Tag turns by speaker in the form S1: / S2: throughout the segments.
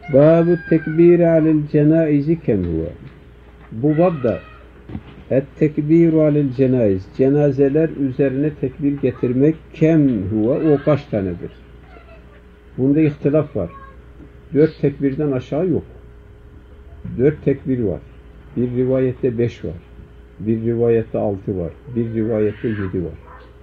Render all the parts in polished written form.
S1: Bâbu tekbîri alel cenâizi kem huve. Bu babda et-tekbîru alel cenâiz, cenazeler üzerine tekbir getirmek kem huve, o kaç tanedir? Bunda ihtilaf var. 4 tekbirden aşağı yok. 4 tekbir var. Bir rivayette 5 var. Bir rivayette 6 var. Bir rivayette 7 var.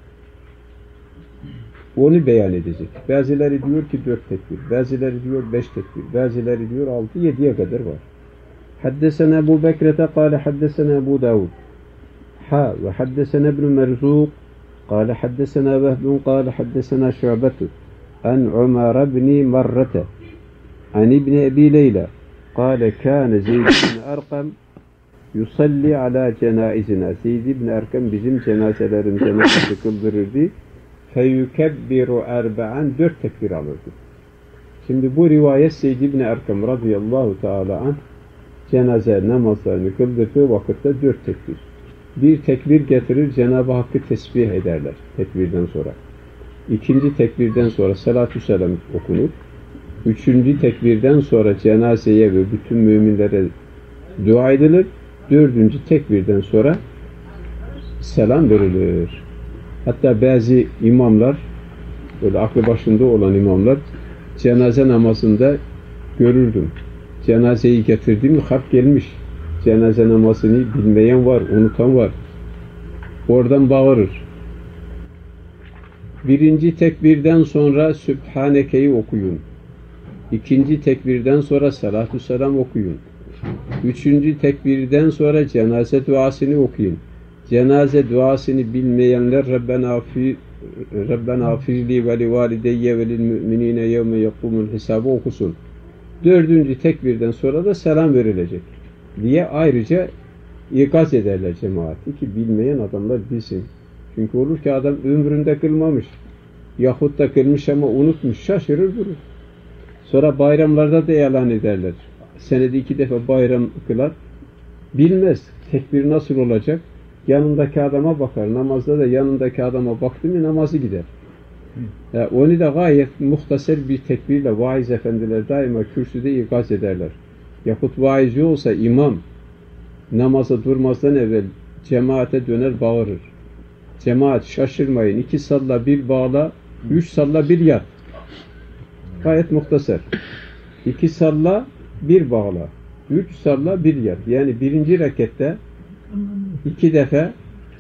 S1: Onu beyan edecek. Bazıları diyor ki 4 tekbir. Bazıları diyor 5 tekbir. Bazıları diyor 6-7'ye kadar var. Haddesena Ebu Bekrete kâle haddesena Ebu Davud. Ve haddesena İbn Merzûk kâle haddesena Vehbun kâle haddesena Şu'betu an Umar ibn Marrete an İbn Ebi Leyla kâle kâne Zeyd ibn Erkam yusalli ala cenaizina. Zeyd ibn Erkam bizim cenazelerimizde namazı kıldırırdı. Feyukebbiru erba'an, 4 tekbir alırdı. Şimdi bu rivayet Zeyd ibn Erkam radıyallahu teala anh cenaze namazlarını kıldırdığı vakitte 4 tekbir. Bir tekbir getirir, Cenab-ı Hakk'ı tesbih ederler tekbirden sonra. İkinci tekbirden sonra salatü selam okunur. Üçüncü tekbirden sonra cenazeye ve bütün müminlere dua edilir. Dördüncü tekbirden sonra selam verilir. Hatta bazı imamlar, böyle aklı başında olan imamlar, cenaze namazında görürdüm. Cenazeyi getirdiğim harp gelmiş. Cenaze namazını bilmeyen var, unutan var. Oradan bağırır. Birinci tekbirden sonra Sübhaneke'yi okuyun. İkinci tekbirden sonra salatü selam okuyun. Üçüncü tekbirden sonra cenaze duasını okuyun. Cenaze duasını bilmeyenler Rabbena afirli ve li valideyye ve lil müminine yevme yakumul hesabı okusun. Dördüncü tekbirden sonra da selam verilecek diye ayrıca ikaz ederler cemaati ki bilmeyen adamlar bilsin. Çünkü olur ki adam ömründe kılmamış yahut da kılmış ama unutmuş, şaşırır durur. Sonra bayramlarda da ilan ederler. Senede 2 defa bayram kılar. Bilmez tekbir nasıl olacak. Yanındaki adama bakar. Namazda da yanındaki adama baktı mı namazı gider. Onu da gayet muhtasar bir tekbirle vaiz efendiler daima kürsüde ikaz ederler. Yahut vaizci olsa imam namaza durmazdan evvel cemaate döner bağırır. Cemaat şaşırmayın. 2 salla 1 bağla, 3 salla 1 yat. Gayet muhtasar. 2 salla 1 bağla, 3 salla 1 yat. Yani birinci rekatte 2 defa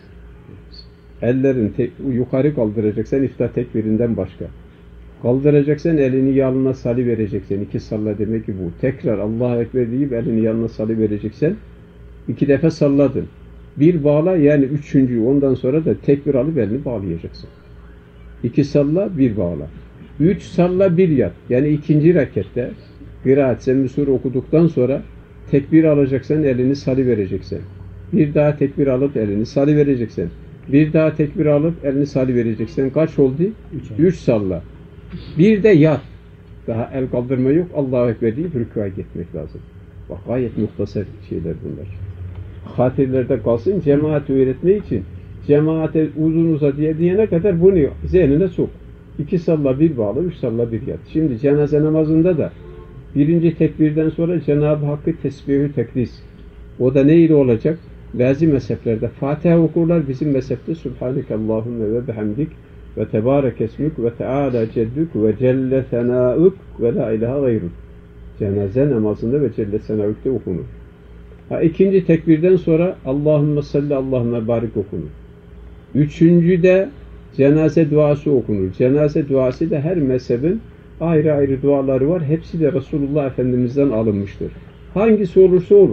S1: ellerin yukarı kaldıracaksın iftah tekbirinden başka. Kaldıracaksan elini yanına salı vereceksin. 2 salla demek ki bu. Tekrar Allahu Ekber deyip elini yanına salı vereceksin. 2 defa salladın. 1 bağla yani 3. ondan sonra da tekbir alıp elini bağlayacaksın. 2 salla 1 bağla. 3 salla 1 yat. Yani 2. rekatte kıraat Semme Sure okuduktan sonra tekbir alacaksan elini salı vereceksin. Bir daha tekbir alıp elini salı vereceksin. Bir daha tekbir alıp elini salı vereceksin. Kaç oldu? 3 salla. Bir de yat. Daha el kaldırma yok. Allahu Ekber deyip rükûa gitmek lazım. Bak gayet muhtasar şeyler bunlar. Hatirlerde kalsın cemaat öğretmek için cemaate uzun uzadıya diyene kadar bunu zihnine sok. 2 salla 1 bağla, 3 salla 1 yat. Şimdi cenaze namazında da birinci tekbirden sonra Cenab-ı Hakk'ı tesbihü tekdis. O da neyle olacak? Bazı mezheplerde Fatiha okurlar. Bizim mezhepte Subhanekallahümme ve bihamdik ve tebarek esmük ve teala ceddük ve celle senâük ve la ilahe gayruk. Cenaze namazında ve celle senâük'te okunur. İkinci tekbirden sonra Allahümme salli Allahümme barik okunur. Üçüncü de cenaze duası okunur. Cenaze duası da her mezhebin ayrı ayrı duaları var. Hepsi de Resulullah Efendimiz'den alınmıştır. Hangisi olursa olur.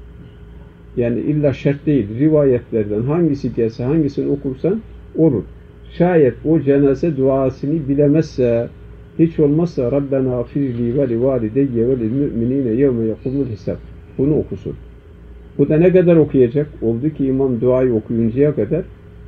S1: Yani illa şart değil. Rivayetlerden hangisi gelse hangisini okursan olur. Şayet o cenaze duasını bilemezse, hiç olmazsa Rabbena afirli ve li valideyye ve lil müminine yevme yakumul hesab. Bunu okusun. Bu da ne kadar okuyacak? Oldu ki imam duayı okuyuncaya kadar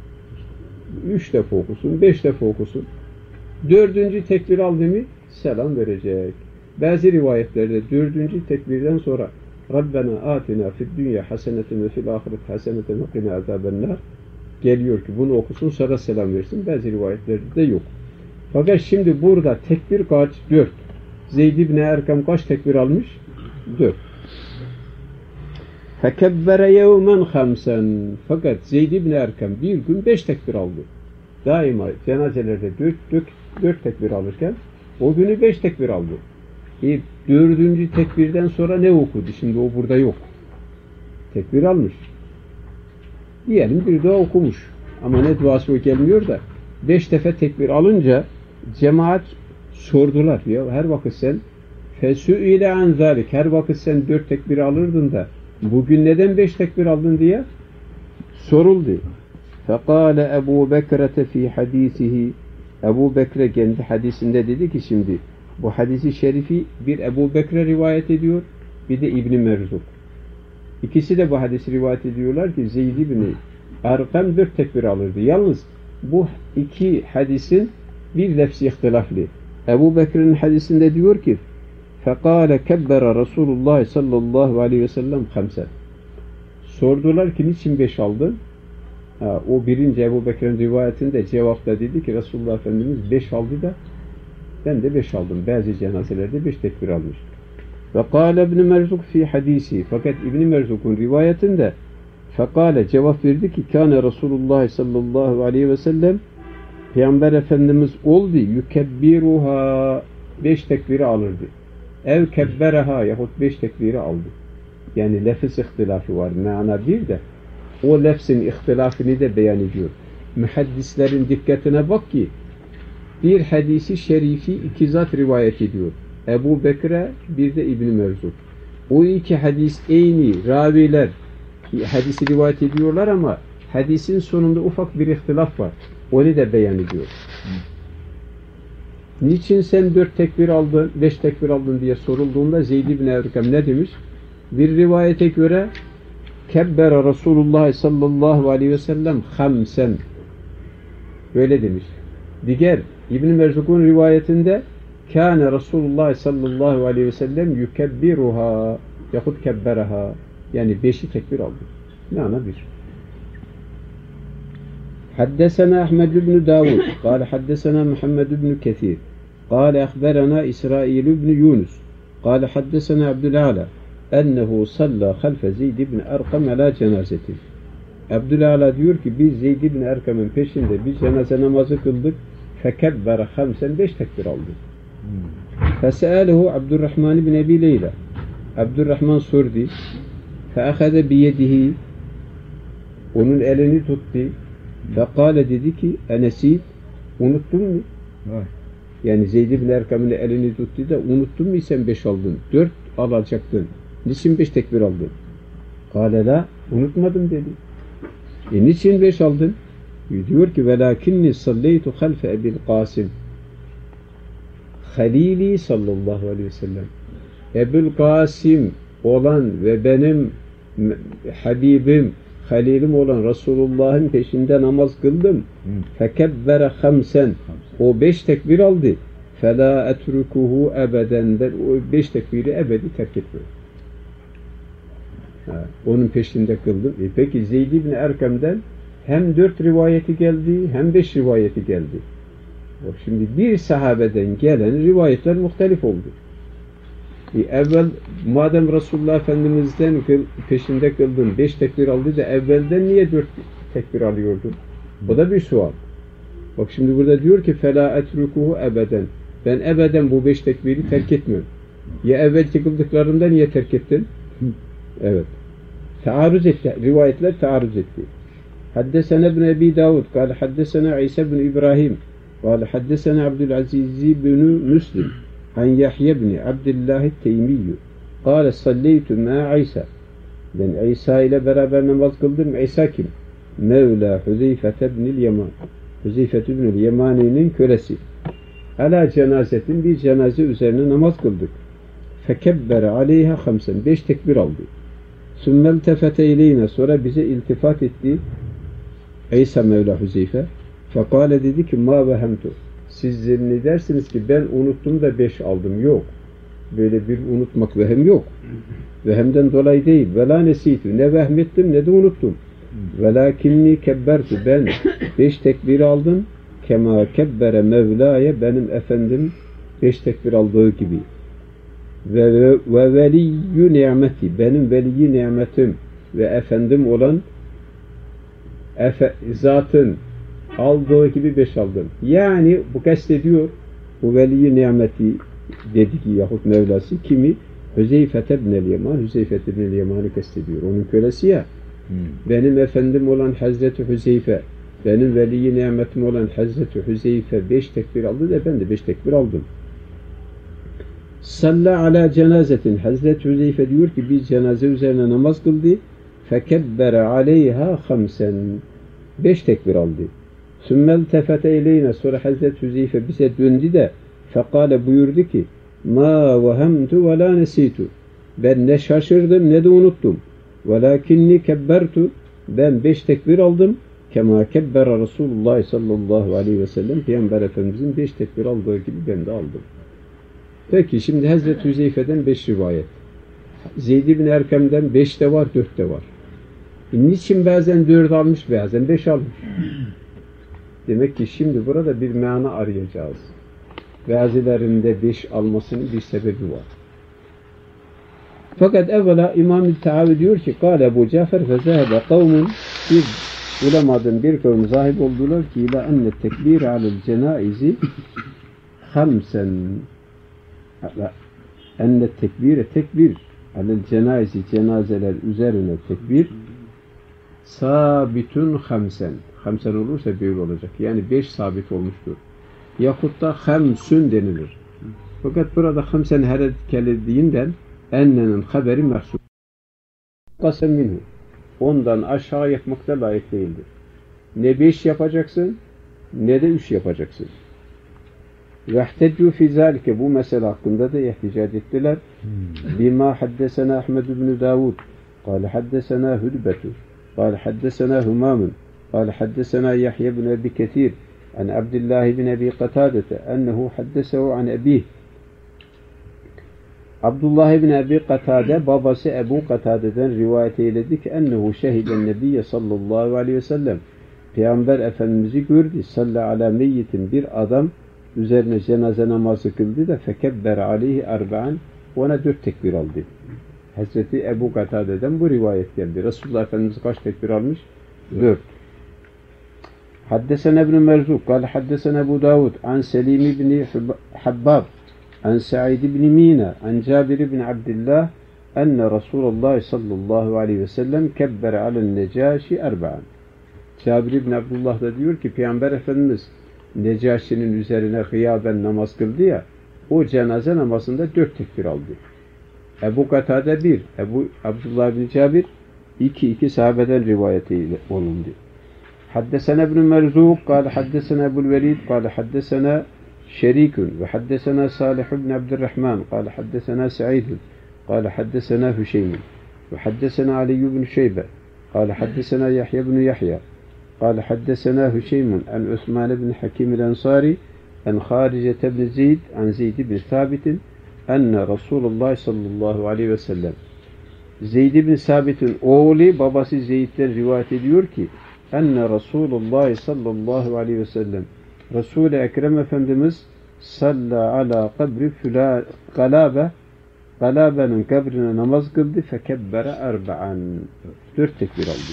S1: 3 defa okusun, 5 defa okusun. 4. tekbir aldı mı selam verecek. Bazı rivayetlerde 4. tekbirden sonra Rabbena atina fid dünya haseneten ve fil ahiret haseneten ve qina azabennar geliyor ki bunu okusun sonra selam versin. Bazı rivayetlerde de yok. Fakat şimdi burada tekbir kaç? 4. Zeyd ibn Erkam kaç tekbir almış? 4. Fekebbere yevmen hamsen. Fakat Zeyd ibn Erkam bir gün 5 tekbir aldı. Daima cenazelerde 4 tekbir alırken o günü 5 tekbir aldı. 4. tekbirden sonra ne okudu? Şimdi o burada yok. Tekbir almış. Diyelim bir dua okumuş. Ama ne duası o gelmiyor da 5 defa tekbir alınca cemaat sordular. Ya her vakit sen fesü'ile an zalik. Her vakit sen 4 tekbir alırdın da bugün neden 5 tekbir aldın diye soruldu. Fekale Ebu Bekir'e fi hadisihi. Ebu Bekir kendi hadisinde dedi ki şimdi bu hadisi şerifi bir Ebu Bekir'e rivayet ediyor, bir de İbn-i Merzuk. İkisi de bu hadisi rivayet ediyorlar ki Zeyd ibn Erkam 4 tekbir alırdı. Yalnız bu iki hadisin bir lefzi ihtilaflı. Ebu Bekir'in hadisinde diyor ki فَقَالَ كَبَّرَ Resulullah sallallahu aleyhi ve sellem 5. Sordular ki niçin 5 aldın? O birinci Ebu Bekir'in rivayetinde cevapta dedi ki Resulullah Efendimiz 5 aldı da ben de 5 aldım. Bazı cenazelerde 5 tekbir almış. Ve kâle İbn-i Merzuk fi hadisi. Fakat İbn-i Merzuk'un rivayetinde fekâle cevap verdi ki kâne Resulullah sallallahu aleyhi ve sellem Peygamber Efendimiz oldu yukebbiruha 5 tekbiri alırdı. Ev kebbereha yahut 5 tekbiri aldı. Yani lefz ihtilafı var. Mana bir de o lefzin ihtilafını da beyan ediyor. Mühaddislerin dikkatine bak ki bir hadisi şerifi iki zat rivayet ediyor. Ebu Bekir'e bir de İbn-i Merzuk. O iki hadis eyni raviler hadisi rivayet ediyorlar ama hadisin sonunda ufak bir ihtilaf var. Onu da beyan ediyor. Niçin sen 4 tekbir aldın, 5 tekbir aldın diye sorulduğunda Zeyd ibn Erkam ne demiş? Bir rivayete göre kebbere Resulullah sallallahu aleyhi ve sellem 5. Böyle demiş. Diğer İbn-i Merzuk'un rivayetinde kâne Resulullah sallallahu aleyhi ve sellem yukebbiruha yahut kebberaha yani 5'i tekbir aldı. Mana bir. Haddesena Ahmed ibn Davud قال حدثنا محمد بن كثير قال أخبرنا إسرائيل بن يونس قال حدثنا عبد الأعلى أنه صلى خلف زيد بن أرقم على جنازة. Abdülala diyor ki biz Zeyd ibn Erkam'ın peşinde bir cenaze namazı kıldık. Fekebbere 5 tekbir aldı. Fesealehu Abdurrahman ibn Ebi Leyla. Abdurrahman sordu. Feahade biyedihi. Onun elini tuttu. Fekale dedi ki enesid unuttun mu? Yani Zeyd ibn Erkam'ın elini tuttu da unuttun mu sen 5 aldın? 4 alacaktın. Niçin 5 tekbir aldın? Kale la unutmadım dedi. Niçin 5 aldın? Diyor ki velakinni salleytu halfe Ebil Kasım Halili sallallahu aleyhi ve sellem. Ebu'l Kasım olan ve benim Habibim, Halilim olan Resulullah'ın peşinde namaz kıldım. Fekebbere 5. O 5 tekbir aldı. Fela etrukuhu ebeden. Ben o 5 tekbiri ebedi terk etmiyorum. Onun peşinde kıldım. Peki Zeyd ibn Erkam'dan hem 4 rivayeti geldi hem 5 rivayeti geldi. Bak şimdi bir sahabeden gelen rivayetler muhtelif oldu. Evvel madem Resulullah Efendimiz'den peşinde kıldın 5 tekbir aldı da evvelden niye 4 tekbir alıyordun? O da bir sual. Bak şimdi burada diyor ki fela etrukuhu ebeden. Ben ebeden bu 5 tekbiri terk etmiyorum. Ya evvelki kıldıklarında niye terk ettin? Evet. Taarruz etti. Rivayetler taarruz etti. Haddesena ibn Ebi Davud قال حدثنا عيسى بن إبراهيم قال حدثنا عبد العزيز بن مسلم عن يحيى بن عبد الله التيمي قال صليت مع عيسى. Ben İsa ile beraber namaz kıldım. İsa kim? Mevla Huzeyfe ibnül Yaman. Huzeyfe ibnül Yamani'nin kölesi. Ala cenazetin bir cenaze üzerine namaz kıldık. Fekebbere aleyha 5. 5 tekbir aldı. Sümmel tefete ileyne sonra bize iltifat etti. İsa Mevla Huzeyfe. Fekale dedi ki ma vehemtu. Siz zannedersiniz ki ben unuttum da 5 aldım. Yok. Böyle bir unutmak vehem yok. Vehemden dolayı değil. Ve la nesitü. Ne vehmettim ne de unuttum. Velakinni kebbertu. Ben 5 tekbir aldım. Kema kebbere Mevla'ya benim efendim 5 tekbir aldığı gibi. ve veliyyü nimeti, benim veliyi nimetim ve efendim olan zatın aldığı gibi 5 aldım. Yani bu kastediyor, bu veliyi nimeti dedi ki yahut Mevlası kimi? Hüzeyfet ibn-i Yaman, Hüzeyfet ibn-i Yaman'ı kastediyor. Onun kölesi ya. Benim efendim olan Hazreti Hüzeyfe, benim veliyi nimetim olan Hazreti Hüzeyfe 5 tekbir aldı da ben de 5 tekbir aldım. Salla ala cenazetin. Hazreti Hüzeyfe diyor ki bir cenaze üzerine namaz kıldı. Fekebbere aleyha 5. 5 tekbir aldı. Sümmel tefete ileyne. Sonra Hazreti Hüzeyfe bize döndü de fekale buyurdu ki ma vehemtu ve la nesitu. Ben ne şaşırdım ne de unuttum. Velakinni kebbertu. Ben 5 tekbir aldım. Kema kebbera Resulullah sallallahu aleyhi ve sellem. Peygamber Efendimizin 5 tekbir aldığı gibi ben de aldım. Peki şimdi Hazreti Hüzeyfe'den 5 rivayet. Zeyd ibn Erkem'den 5 de var, 4 de var. Niçin bazen 4 almış, bazen 5 almış? Demek ki şimdi burada bir mana arayacağız. Bazılarında 5 almasının bir sebebi var. Fakat evvela İmam-ı Tehavi diyor ki Kâle Ebu Cafer fe zâhebe kavmun, bir ulemadın bir kavim zahip oldular ki ila enne tekbir alel cenaizi 5. Enne tekbir alel cenaizi, cenazeler üzerine tekbir sabitun 5 olursa böyle olacak. Yani 5 sabit olmuştur. Yahut da 5 denilir. Fakat burada 5 hareketlediğinden ennenin haberi mahsul. Kasem minhu. Ondan aşağı yapmakta layık değildir. Ne 5 yapacaksın ne de 3 yapacaksın. Vehteccu fi zalike, bu mesele hakkında da ihticac ettiler. Bima haddesena Ahmed ibn Davud قال حدثنا هدبة قال حدثنا همام قال حدثنا يحيى بن أبي كثير عن عبد الله بن أبي قتادة أنه حدثه عن أبيه. Abdullah ibn Abi Katade babası Ebu Katade'den rivayet eyledi ki ennehu şehiden nebiyye sallallahu aleyhi ve sellem, Peygamber Efendimiz'i gördü. Salla ala meyyitin, bir adam üzerine cenaze namazı kıldı da fekebber aleyhi 4, ona 4 tekbir aldı. Hazreti Ebu Katade'den bu rivayet geldi. Resulullah Efendimiz kaç tekbir almış? 4. Haddesena ibn Merzuk kâle haddesena Ebu Davud an Selim ibn Habbab an Sa'id ibn Mina an Cabir ibn Abdullah enne Resulullah sallallahu aleyhi ve sellem kebbere alen necaşi 4. Cabir ibn Abdullah da diyor ki Peygamber Efendimiz Necaşi'nin üzerine gıyaben namaz kıldı ya, o cenaze namazında 4 tekbir aldı. Ebu Katade 1, Abdullah bin Cabir 2 sahabeden rivayet olundu. Haddesena ibn Merzuk kâle haddesena Ebul Velid kâle haddesena Şerikun ve haddesena Salih ibn Abdurrahman kâle haddesena Sa'idun kâle haddesena Hüşeymin ve haddesena Ali ibn Şeybe kâle haddesena Yahya ibn Yahya kâle haddesena Hüşeymin an Osman ibn Hakim el-Ensari an Harice ibn Zeyd an Zeyd ibn Sabit'in enne Resulullah sallallahu aleyhi ve sellem, Zeyd ibn Sabit'in oğlu babası Zeyd'den rivayet ediyor ki enne Resulullah sallallahu aleyhi ve sellem, Resul-i Ekrem Efendimiz salla ala kabri Galabe'nin kabrine namaz kıldı fekebbere 4 tekbir aldı.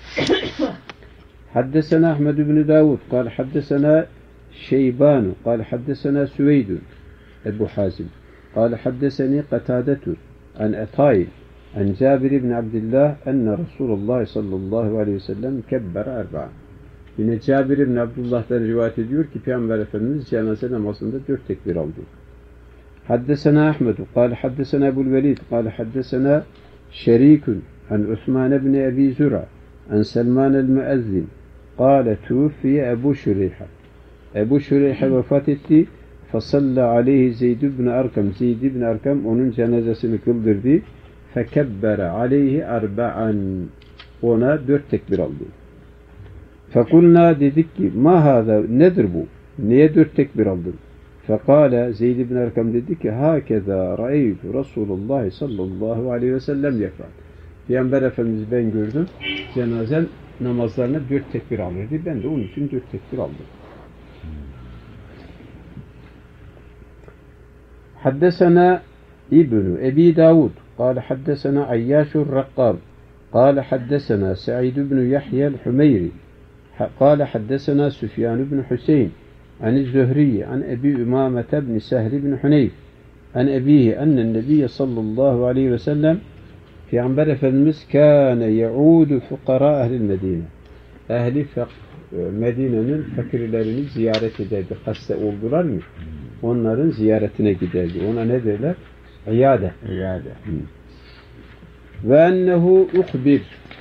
S1: Haddesena Ahmed ibn Davud kâle haddesena Şeybanu kâle haddesena Süveydun Ebu Hazim قال حدثني قتادة عن عطاء عن جابر بن عبد الله أن رسول الله صلى الله عليه وسلم كبر 4. Yine Cabir ibn Abdullah'dan rivayet ediyor ki Peygamber Efendimiz cenaze namazında 4 tekbir aldı. Haddesena Ahmed قال حدثنا أبو الوليد قال حدثنا شريك عن عثمان بن أبي زرع عن سلمان المؤذن قال توفي أبو شريحة. Ebu Şureyh'e vefat etti. فَصَلَّ عَلَيْهِ زَيْدُ بْنِ Arkam. Zeyd ibn Arkam onun cenazesini kıldırdı. فَكَبَّرَ عَلَيْهِ 4. Ona 4 tekbir aldı. فَقُلْنَا dedik ki مَا هَذَا, nedir bu? Niye 4 tekbir aldın? فَقَالَ Zeyd ibn Arkam dedi ki هَكَذَا رَأَيْتُ رَسُولُ اللّٰهِ sallallahu aleyhi ve sellem yapar. Peygamber Efendimiz ben gördüm. Cenaze namazlarına 4 tekbir alırdı. Ben de onun için 4 tekbir aldım. Haddesena ابن أبي داود قال حدثنا عياش الرقاب قال حدثنا سعيد بن يحيى الحميري قال حدثنا سفيان بن حسين عن الزهري عن أبي أمامة بن سهل بن حنيف عن أبيه أن النبي صلى الله عليه وسلم Peygamber Efendimiz kâne yaudu fukara ehlil Medine. Ehli Medine'nin fakirlerini ziyaret ederdi. Hasta oldular mı? Onların ziyaretine giderdi. Ona ne derler? İyade. İyade. Ve ennehu uhbir.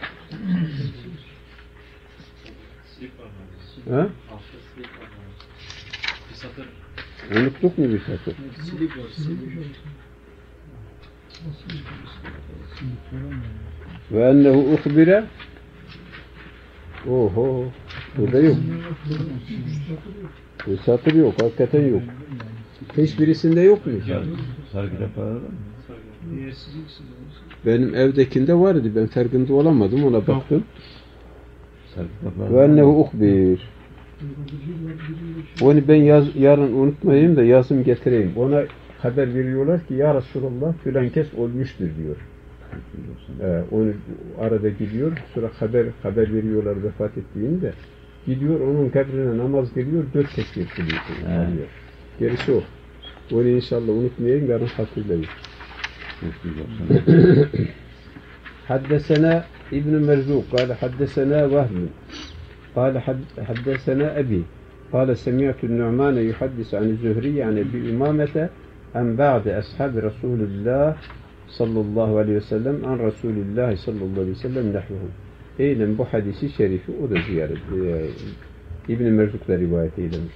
S1: Ha? Unuttuk mu bir satır? Ve ennehu uhbire. Oho. Burada yok. Bu satır yok. Hakikaten yok. Hiçbirisinde yok mu?
S2: Sarı kitaplarda mı?
S1: Benim evdekinde vardı. Ben farkında olamadım. Ona baktım.
S2: Sarı kitaplarda.
S1: Ve ennehu uhbir. Onu ben yarın unutmayayım da yazım getireyim. Ona haber veriyorlar ki ya Resulallah filan kes olmuştur diyor. Onu arada gidiyor. Sonra haber veriyorlar vefat ettiğini de. Gidiyor onun kabrine namaz kılıyor. 4 tekbir kılıyor. Gerisi o. Onu inşallah unutmayayım. Yarın hatırlayın. Haddesena İbn-i Merzuk قال حدثنا وهب قال حدثنا أبي قال سمعت النعمان يحدث عن الزهري عن أبي أمامة عن بعض أصحاب رسول الله صلى الله عليه وسلم عن رسول الله صلى الله عليه وسلم نحوه. Eylen bu hadisi şerifi o da ziyaret İbn-i Merzuk'la rivayet eylemiş.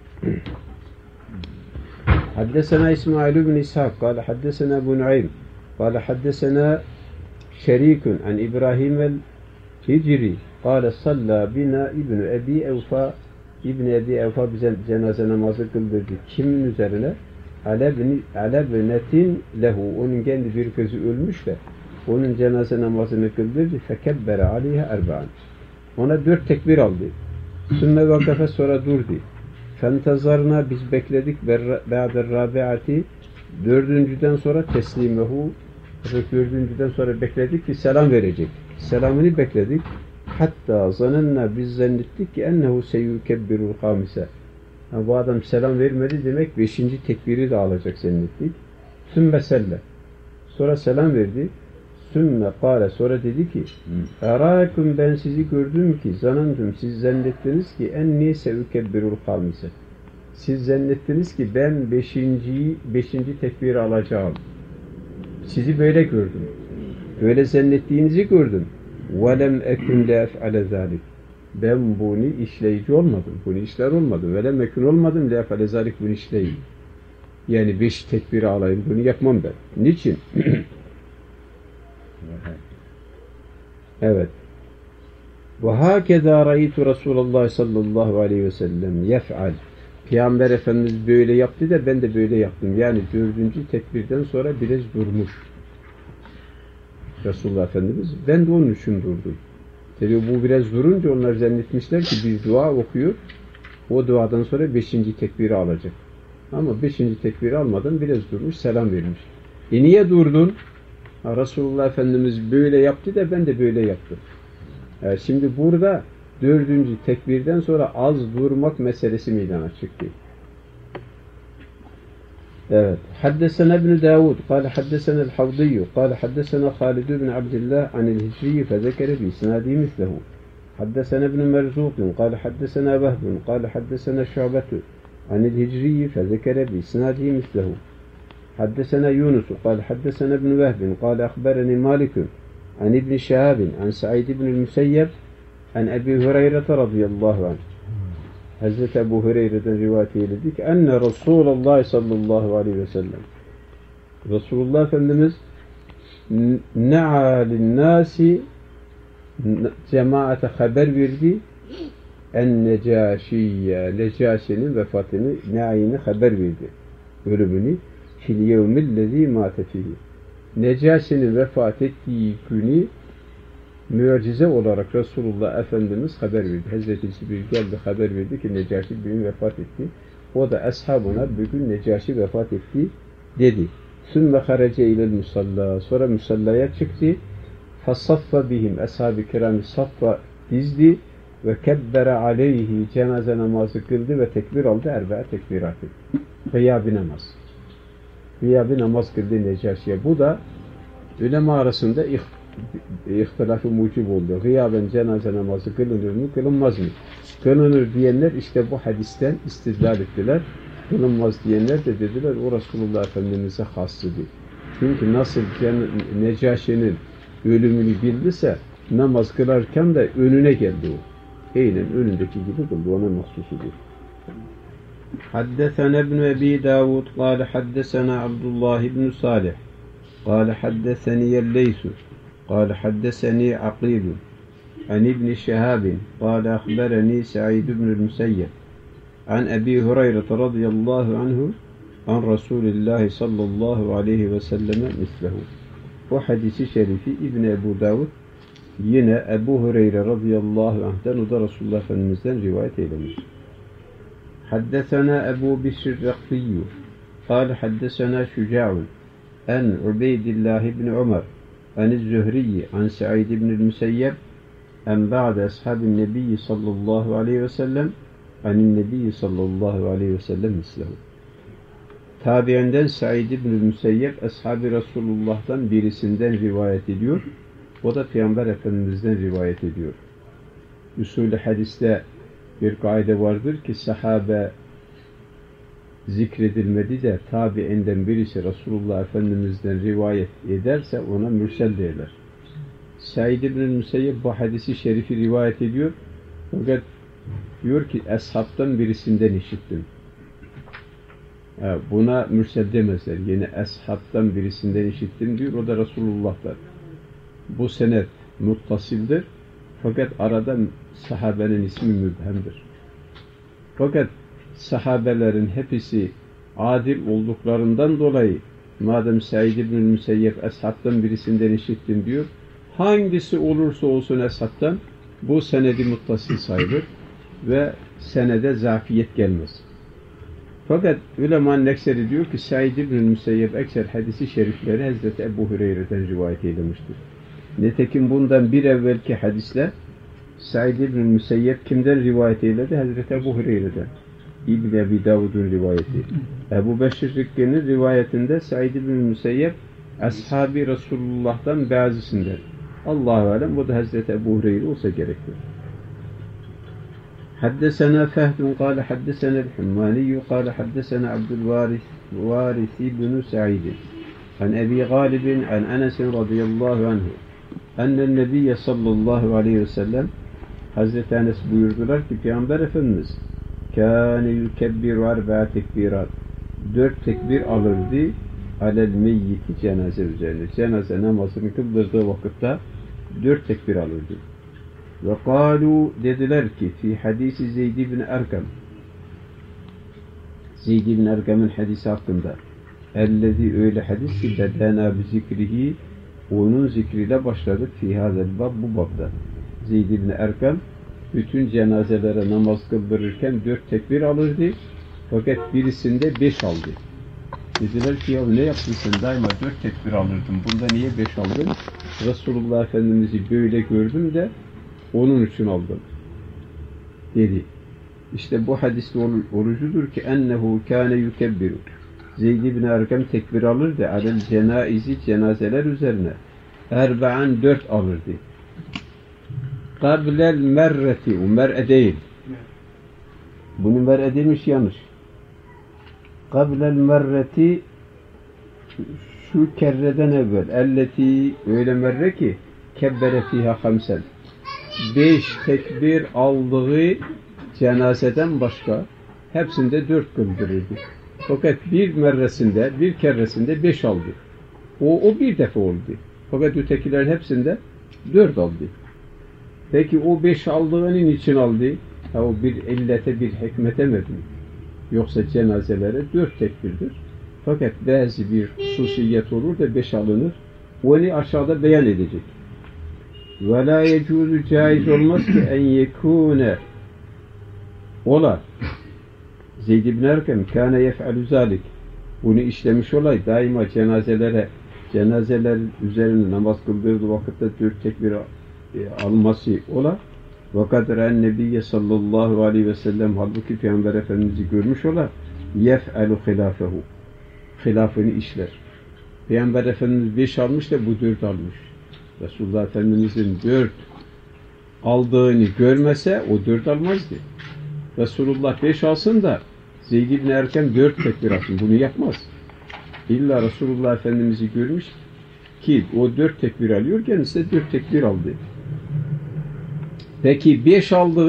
S1: حدثنا إسماعيل بن إسحاق قال حدثنا أبو نعيم قال حدثنا شريك عن إبراهيم الهجري قال صلى بنا ابن أبي أوفى İbn Ebi Evfa bize cenaze namazı kıldırdı. Kimin üzerine? Alebnetin lehu. Onun kendi bir kızı ölmüş de onun cenaze namazını kıldırdı. Fekebbere aleyhe erba'an. Ona 4 tekbir aldı. Sümme vakafe sonra durdu. Fentazarna biz bekledik. Ba'der rabi'ati 4'üncüden sonra teslimehu. 4'üncüden sonra bekledik ki selam verecek. Selamını bekledik. Hatta zanenna biz zannettik ki ennehu seyyukebbirul hamise. Bu adam selam vermedi demek 5. tekbiri de alacak zannettik. Sümme selle. Sonra selam verdi. Sümme kâle sonra dedi ki erâküm ben sizi gördüm ki zanentum siz zannettiniz ki enni seyyukebbirul hamise. Siz zannettiniz ki ben 5. tekbiri alacağım. Sizi böyle gördüm. Böyle zannettiğinizi gördüm. وَلَمْ اَكُنْ لَاَفْعَلَ ذَٰلِكِ Ben bunu işleyici olmadım. Bunu işler olmadım. وَلَمْ اَكُنْ olmadım. لَاَفْعَلَ ذَٰلِكِ bunu işleyeyim. Yani 5 tekbiri alayım. Bunu yapmam ben. Niçin? Evet. وَهَاكَذَا رَيْتُ رَسُولَ اللّٰهِ sallallahu aleyhi ve sellem يَفْعَلْ Peygamber Efendimiz böyle yaptı da ben de böyle yaptım. Yani 4. tekbirden sonra biraz durmuş. Resulullah Efendimiz. Ben de onun için durdum. Tabii bu biraz durunca onlar zannetmişler ki bir dua okuyor. O duadan sonra 5. tekbiri alacak. Ama 5. tekbiri almadan biraz durmuş, selam vermiş. Niye durdun? Resulullah Efendimiz böyle yaptı da ben de böyle yaptım. Şimdi burada 4. tekbirden sonra az durmak meselesi meydana çıktı. Evet. Haddesena İbn Davud قال حدثنا الحوضي قال حدثنا خالد بن عبد الله عن الهجري فذكر بإسناده مثله. حدثنا ابن مرزوق قال حدثنا وهب قال حدثنا شعبة عن الهجري فذكر بإسناده مثله. حدثنا يونس قال حدثنا ابن وهب قال أخبرني مالك عن ابن شهاب عن سعيد بن المسيب عن أبي هريرة رضي الله عنه. Hazreti Ebu Hureyre'den rivayet eyledik. Enne Resulullah sallallahu aleyhi ve sellem. Resulullah Efendimiz ne'a linnâsi cemaate haber verdi. En Necaşiyye Necaşi'nin vefatını, ne'ayini haber verdi. Ölümünü fil yevmillezî mâte fîhî. Necaşi'nin vefat ettiği günü mucize olarak Resulullah Efendimiz haber verdi. Hazreti Cibril geldi haber verdi ki Necaşi bugün vefat etti. O da ashabına bugün Necaşi vefat etti dedi. Sümme harece ilel musalla. Sonra musallaya çıktı. Fasaffa bihim. Ashab-ı kiramı saffa dizdi ve kebbere aleyhi. Cenaze namazı kıldı ve tekbir aldı. Erbe'e tekbiratı. Gıyabi namaz. Gıyabi namaz kıldı Necaşi'ye. Bu da ulema arasında ihtilafı mucib oldu. Gıyaben cenaze namazı kılınır mı, kılınmaz mı? Kılınır diyenler işte bu hadisten istidlal ettiler. Kılınmaz diyenler de dediler o Resulullah Efendimiz'e hastı değil. Çünkü nasıl Necaşi'nin ölümünü bildiyse namaz kılarken de önüne geldi o. Aynen önündeki gibi kıldı. Ona mahsusu değil. حدثنا ابن أبي داود قال حدثنا عبد الله بن صالح قال حدثني الليث قال حدثني عقيل عن ابن شهاب قال أخبرني سعيد بن المسيب عن أبي هريرة رضي الله عنه عن رسول الله صلى الله عليه وسلم مثله. Bu hadisi şerifi İbn Ebu Davud yine Ebu Hureyre radıyallahu anh'ten o da Resulullah Efendimiz'den rivayet eylemiş. حدثنا أبو بشر الرقي قال حدثنا شجاع عن عبيد الله بن عمر عن الزهري عن سعيد بن المسيب عن بعض أصحاب النبي صلى الله عليه وسلم عن النبي صلى الله عليه وسلم مثله. Tabiinden Said ibn-i Müseyyep Ashab-ı Resulullah'tan birisinden rivayet ediyor. O da Peygamber Efendimiz'den rivayet ediyor. Usulü hadiste bir kaide vardır ki sahabe zikredilmedi de tabiinden birisi Resulullah Efendimiz'den rivayet ederse ona mürsel derler. Said ibn-i Müseyyep bu hadisi şerifi rivayet ediyor. Fakat diyor ki ashabtan birisinden işittim. Buna mürsel demezler. Yine ashabtan birisinden işittim diyor. O da Resulullah'tan. Bu senet muttasildir. Fakat arada sahabenin ismi mübhemdir. Fakat sahabelerin hepsi adil olduklarından dolayı madem Said ibn Müseyyep ashabtan birisinden işittim diyor. Hangisi olursa olsun ashabtan bu senedi muttasil sayılır ve senede zafiyet gelmez. Fakat ulemanın ekseri diyor ki Said ibn Müseyyep ekser hadisi şerifleri Hazreti Ebu Hureyre'den rivayet eylemiştir. Nitekim bundan bir evvelki hadisler Said ibn Müseyyep kimden rivayet eyledi? Hazreti Ebu Hureyre'den. İbn Ebi Davud'un rivayeti. Ebu Beşir Rikke'nin rivayetinde Said ibn Müseyyep Ashab-ı Resulullah'tan bazısından. Allahu alem bu da Hazreti Ebu Hureyre olsa gerektir. حدثنا فهد قال حدثنا الحماني قال حدثنا عبد الوارث بن سعيد عن أبي غالب عن أنس رضي الله عنه أن النبي صلى الله عليه وسلم Hazreti Enes buyurdular ki Peygamber Efendimiz kâne yukebbiru arba'a tekbirat 4 tekbir alırdı alel meyyiti cenaze üzerine. Cenaze namazını kıldırdığı vakitte 4 tekbir alırdı. Ve kâlu dediler ki fi hadisi Zeyd ibn Erkam Zeyd ibn Erkam'ın hadisi hakkında ellezî öyle hadis ki bedena bi zikrihi onun zikriyle başladık fi hazel bab bu babda. Zeyd ibn Erkam bütün cenazelere namaz kıldırırken 4 tekbir alırdı. Fakat birisinde 5 aldı. Dediler ki ya ne yaptın sen daima 4 tekbir alırdın. Bunda niye 5 aldın? Resulullah Efendimiz'i böyle gördüm de onun için aldım. Dedi. İşte bu hadiste orucudur ki ennehu kâne yukebbiru. Zeyd ibn Erkam tekbir alırdı. Alel cenaizi cenazeler üzerine. Erba'an 4 alırdı. Kablel merreti. O mer'e değil. Bunu mer'e demiş yanlış. Kablel merreti şu kerreden evvel. Elleti öyle merre ki kebbere fiha hamsen. 5 tekbir aldığı cenazeden başka hepsinde 4 kıldırırdı. Fakat bir merresinde, bir kerresinde 5 aldı. O bir defa oldu. Fakat ötekilerin hepsinde 4 aldı. Peki o 5 aldığının için aldı? O bir illete, bir hikmete mi? Yoksa cenazelere 4 tekbirdir. Fakat bazı bir hususiyet olur da 5 alınır. Onu aşağıda beyan edecek. Ve la yecuzu caiz olmaz ki en yekune ola Zeyd ibn Erkam kâne yef'alü zâlik bunu işlemiş olay daima cenazeler üzerine namaz kıldığı vakitte 4 tekbir alması ola. Vakat ra'en nebiyye sallallahu aleyhi ve sellem halbuki Peygamber Efendimiz'i görmüş ola. Yef'elu hilafehu. Hilafını işler. Peygamber Efendimiz 5 almış da bu 4 almış. Resulullah Efendimiz'in 4 aldığını görmese o 4 almazdı. Resulullah 5 alsın da Zeyd ibn Erkem 4 tekbir alsın. Bunu yapmaz. İlla Resulullah Efendimiz'i görmüş ki o 4 tekbir alıyor, kendisi de 4 tekbir aldı. Peki 5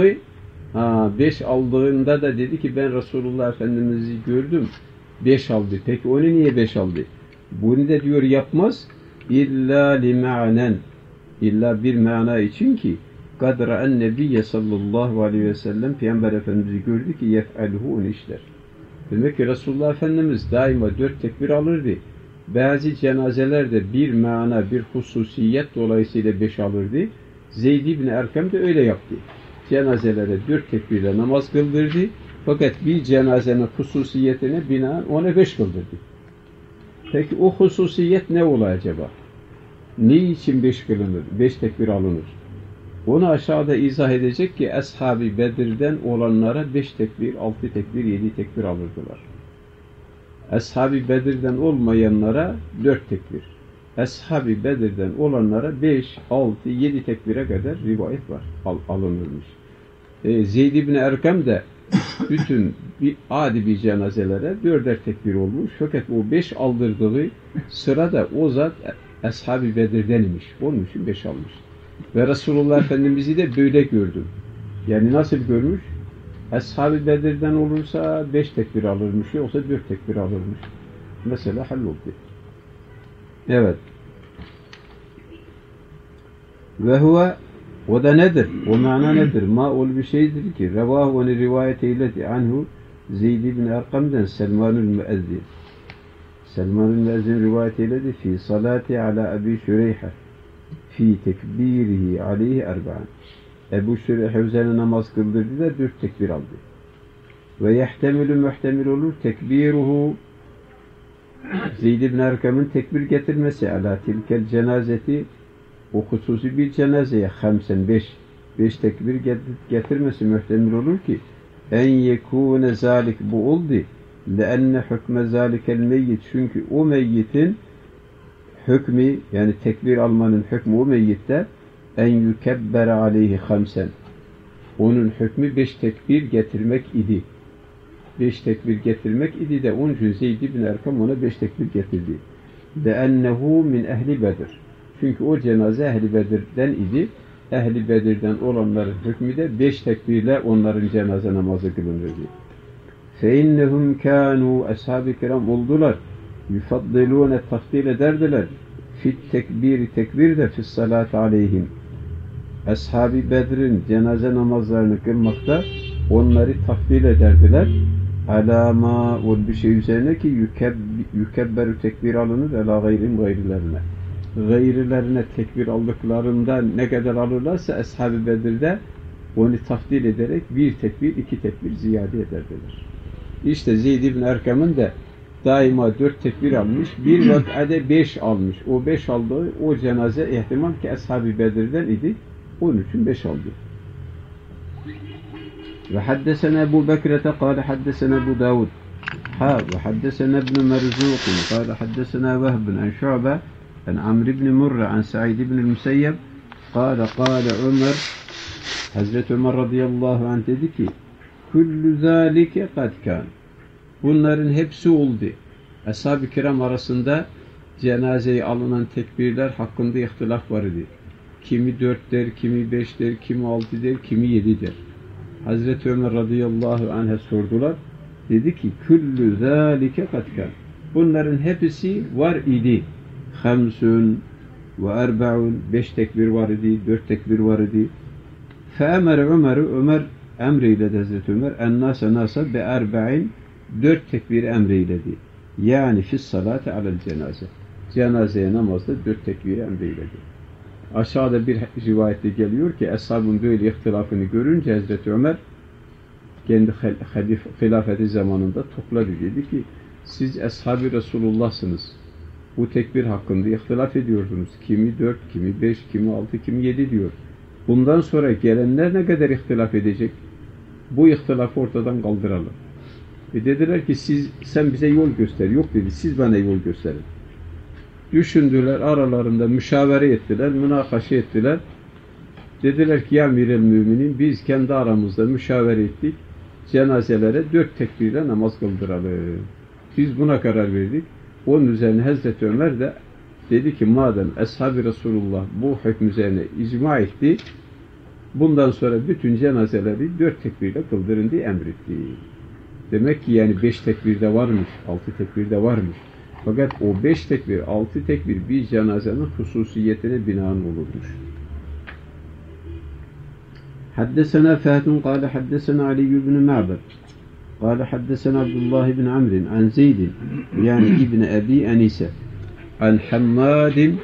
S1: aldığında da dedi ki ben Resulullah Efendimiz'i gördüm. 5 aldı. Peki onu niye 5 aldı? Bunu da diyor yapmaz. İlla lima'nen. İlla bir mana için ki kadra en nebiyye sallallahu aleyhi ve sellem Peygamber Efendimiz'i gördü ki yef'alhu onu işler. Demek ki Resulullah Efendimiz daima 4 tekbir alırdı. Bazı cenazelerde bir mana, bir hususiyet dolayısıyla 5 alırdı. Zeyd ibn Erkem de öyle yaptı. Cenazelere 4 tekbirle namaz kıldırdı. Fakat bir cenazenin hususiyetine binaen ona 5 kıldırdı. Peki o hususiyet ne olur acaba? Niçin 5 kılınır? 5 tekbir alınır? Onu aşağıda izah edecek ki Ashab-ı Bedir'den olanlara 5 tekbir, 6 tekbir, 7 tekbir alırdılar. Ashab-ı Bedir'den olmayanlara 4 tekbir. Ashab-ı Bedir'den olanlara 5, 6, 7 tekbire kadar rivayet var. Alınırmış. Zeyd ibn Erkem de bütün adi bir cenazelere 4'er tekbir olmuş. Fakat o 5 aldırdığı sırada o zat Ashab-ı Bedir'den imiş. Onun için 5 almış. Ve Resulullah Efendimiz'i de böyle gördüm. Yani nasıl görmüş? Ashab-ı Bedir'den olursa 5 tekbir alırmış, yoksa 4 tekbir alırmış. Mesela halloldu. Evet. Ve huve, o da nedir? O mana nedir? Ma ol bir şeydir ki revahu onu rivayet eyledi anhu Zeyd ibn Erkam'den Selmanül Müezzin. Selmanül Müezzin rivayet eyledi fi salati ala Ebi Şüreyhe fi tekbirihi aleyhi erba'an. Ebu Şüreyhe üzerine namaz kıldırdı da 4 tekbir aldı. Ve yehtemilü muhtemil olur tekbiruhu Zeyd ibn Erkam'ın tekbir getirmesi ala tilkel cenazeti o hususi bir cenazeye 5 tekbir getirmesi muhtemel olur ki en yekûne zâlik bu oldu leenne hükme zâlikel meyyit çünkü o meyyitin hükmü yani tekbir almanın hükmü o meyyitte en yukebbere aleyhi 5 onun hükmü 5 tekbir getirmek idi. 5 tekbir getirmek idi de onun için Zeyd ibn Erkam ona 5 tekbir getirdi. Le'ennehu min ehli Bedir. Çünkü o cenaze Ehl-i Bedir'den idi. Ehl-i Bedir'den olanların hükmü de 5 tekbirle onların cenaze namazı kılınırdı. فَاِنَّهُمْ كَانُوا Ashab-ı kiram oldular. يُفَضِّلُونَ tafdil ederdiler. Fit tekbiri tekbir de fis salat aleyhim. Ashab-ı Bedir'in cenaze namazlarını kılmakta onları tafdil ederdiler. Alama ol bir şey üzerine ki yükebberu tekbir alınır ala gayrim gayrilerine. Gayrilerine tekbir aldıklarında ne kadar alırlarsa Ashab-ı Bedir'de onu tafdil ederek 1 tekbir, 2 tekbir ziyade ederdiler. İşte Zeyd ibn Erkam'ın da daima 4 tekbir almış, bir vakade 5 almış. O 5 aldığı o cenaze ihtimal ki Ashab-ı Bedir'den idi. Onun için 5 aldı. Ve haddesena Ebu Bekrete kâle haddesena Ebu Davud ve haddesena İbn Merzûk kâle haddesena Vehbun an Şu'be an Amr ibn Murre an Sa'id ibn Müseyyeb kâle Ömer Hazreti Ömer radıyallahu anh dedi ki kullu zâlike kad kân bunların hepsi oldu. Ashab-ı kiram arasında cenazeye alınan tekbirler hakkında ihtilaf var idi. Kimi 4 der, kimi 5 der, kimi 6 der, kimi 7 der. Hazreti Ömer radıyallahu anh'a sordular. Dedi ki kullu zâlike kad kân bunların hepsi var idi. 5 ve 4 5 tekbir var idi, 4 tekbir var idi. Ömer emreyledi Hazreti Ömer ennâse be 4 tekbir emreyledi. Yani fis salati alel cenaze. Cenazeye namazda 4 tekbir emreyledi. Aşağıda bir rivayette geliyor ki Eshabın böyle ihtilafını görünce Hazreti Ömer kendi hilafeti zamanında topladı dedi ki siz Ashab-ı Resulullah'sınız. Bu tekbir hakkında ihtilaf ediyorsunuz. Kimi 4, kimi 5, kimi 6, kimi 7 diyor. Bundan sonra gelenler ne kadar ihtilaf edecek? Bu ihtilafı ortadan kaldıralım. Dediler ki sen bize yol göster. Yok dedi, siz bana yol gösterin. Düşündüler, aralarında müşavere ettiler, münakaşa ettiler. Dediler ki ya Emir-el Müminin, biz kendi aramızda müşavere ettik. Cenazelere 4 tekbirle namaz kıldıralım. Biz buna karar verdik. Onun üzerine Hazreti Ömer de dedi ki madem Ashab-ı Resulullah bu hüküm üzerine icma etti, bundan sonra bütün cenazeleri 4 tekbirle kıldırın diye emretti. Demek ki yani 5 tekbirde varmış, 6 tekbirde varmış. Fakat o 5 tekbir, 6 tekbir bir cenazenin hususiyetine binaen olurmuş. Haddesena Fâhdun kâle haddesena Ali ibn Ma'bad kâle haddesena Abdullah ibn Amr an Zeydin yani ibn Ebi Anise an Hammadin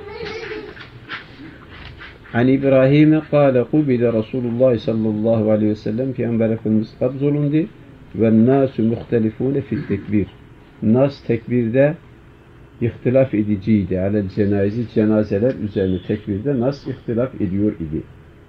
S1: an İbrahim kâle kubile Resulullah sallallahu aleyhi ve sellem Peygamber Efendimiz kabzolundu ve nâsü muhtelifûne fil tekbir. Nas tekbirde ihtilaf ediciydi. Alel cenazi, cenazeler üzerine tekbirde nas ihtilaf ediyor idi.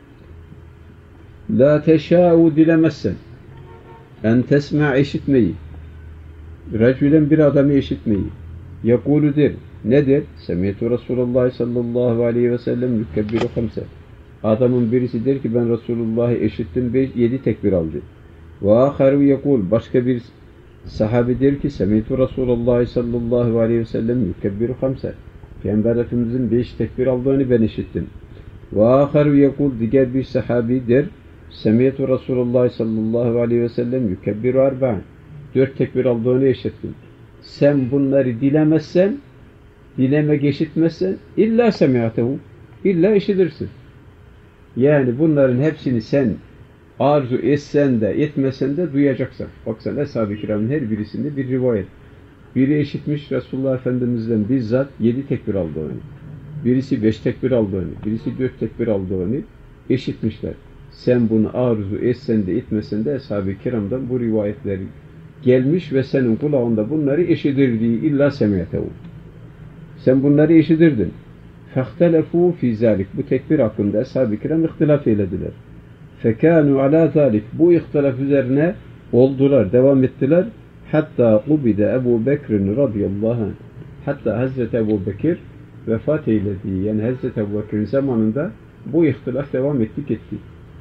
S1: La teşâ'u dilemezsen en tesma işitmeyi, racülen bir adamı işitmeyi, yekûlu der, ne der? Semiyetü Resulullah sallallahu aleyhi ve sellem yukebbiru 5. Adamın birisi der ki ben Resulullah'ı işittim, 7 tekbir aldı. Ve âkharu yekûl, başka bir sahabe der ki semiyetü Resulullah sallallahu aleyhi ve sellem yukebbiru 5. Peygamber Efendimizin 5 tekbir aldığını ben işittim. Ve âkharu yekûl, diğer bir sahabi der semiyetü Resulullah sallallahu aleyhi ve sellem yukebbiru 4. 4 tekbir aldığını işittim. Sen bunları dilemezsen, dilemek işitmezsen illa semiyatehu, illa işitirsin. Yani bunların hepsini sen arzu etsen de etmesen de duyacaksın. Baksana Ashab-ı Kiram'ın her birisinde bir rivayet. Biri işitmiş Resulullah Efendimiz'den bizzat 7 tekbir aldığını, birisi 5 tekbir aldığını, birisi 4 tekbir aldığını işitmişler. Sen bunu arzu etsen de etmesen de Ashab-ı Kiram'dan bu rivayetler gelmiş ve senin kulağında bunları işitirdiği illa semiyetehu. Sen bunları işitirdin. فَاخْتَلَفُوا فِي ذَٰلِكَ. Bu tekbir hakkında Ashab-ı Kiram ihtilaf eylediler. فَكَانُوا عَلَى ذَٰلِكَ. Bu ihtilaf üzerine oldular, devam ettiler. Hatta قُبِدَ Ebu Bekir'in radıyallahu anh. Hatta Hazreti Ebu Bekir vefat eylediği, yani Hazreti Ebu Bekir'in zamanında bu ihtilaf devam etti gitti.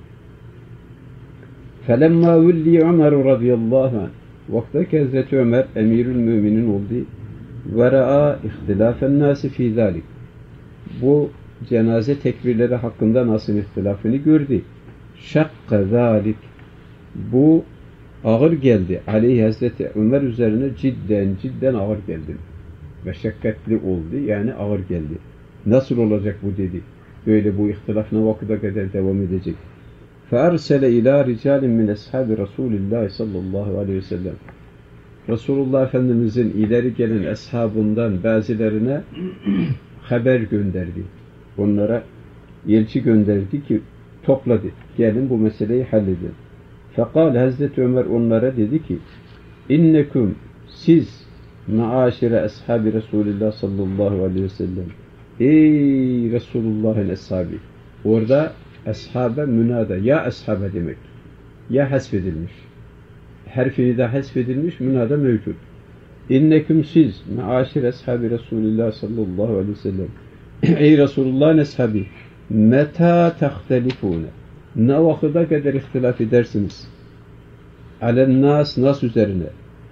S1: فَلَمَّا وُلِّي عُمَرُ radıyallahu anh. Vaktaki Hazreti Ömer emirül müminin oldu. وَرَآ اِخْتِلَافَ النَّاسِ فِي ذَٰلِكَ. Bu cenaze tekbirleri hakkında nasıl ihtilafını gördü. Şakka zalik. Bu ağır geldi. Aleyhi Hazreti Ömer üzerine cidden ağır geldi. Meşakkatli oldu. Yani ağır geldi. Nasıl olacak bu dedi. Böyle bu ihtilaf ne vakıda kadar devam edecek. فَاَرْسَلَ اِلٰى رِجَالٍ مِنْ اَصْحَابِ رَسُولِ اللّٰهِ sallallahu aleyhi ve sellem. Resulullah Efendimizin ileri gelen ashabından bazılarına haber gönderdi. Onlara elçi gönderdi ki topladı. Gelin bu meseleyi halledin. Fekal Hazreti Ömer onlara dedi ki innekum siz maaşire ashabi Resulullah sallallahu aleyhi ve sellem. Ey Resulullah'ın ashabi. Orada ashabe münada. Ya ashabe demek. Ya hasfedilmiş. Harfini de hasfedilmiş. Münada mevcut. İnneküm siz maaşire ashabi Resulullah sallallahu aleyhi ve sellem. Ey Resulullah'ın ashabi. Meta tehtelifune. Ne vakıda kadar ihtilaf edersiniz? Alen nas üzerine.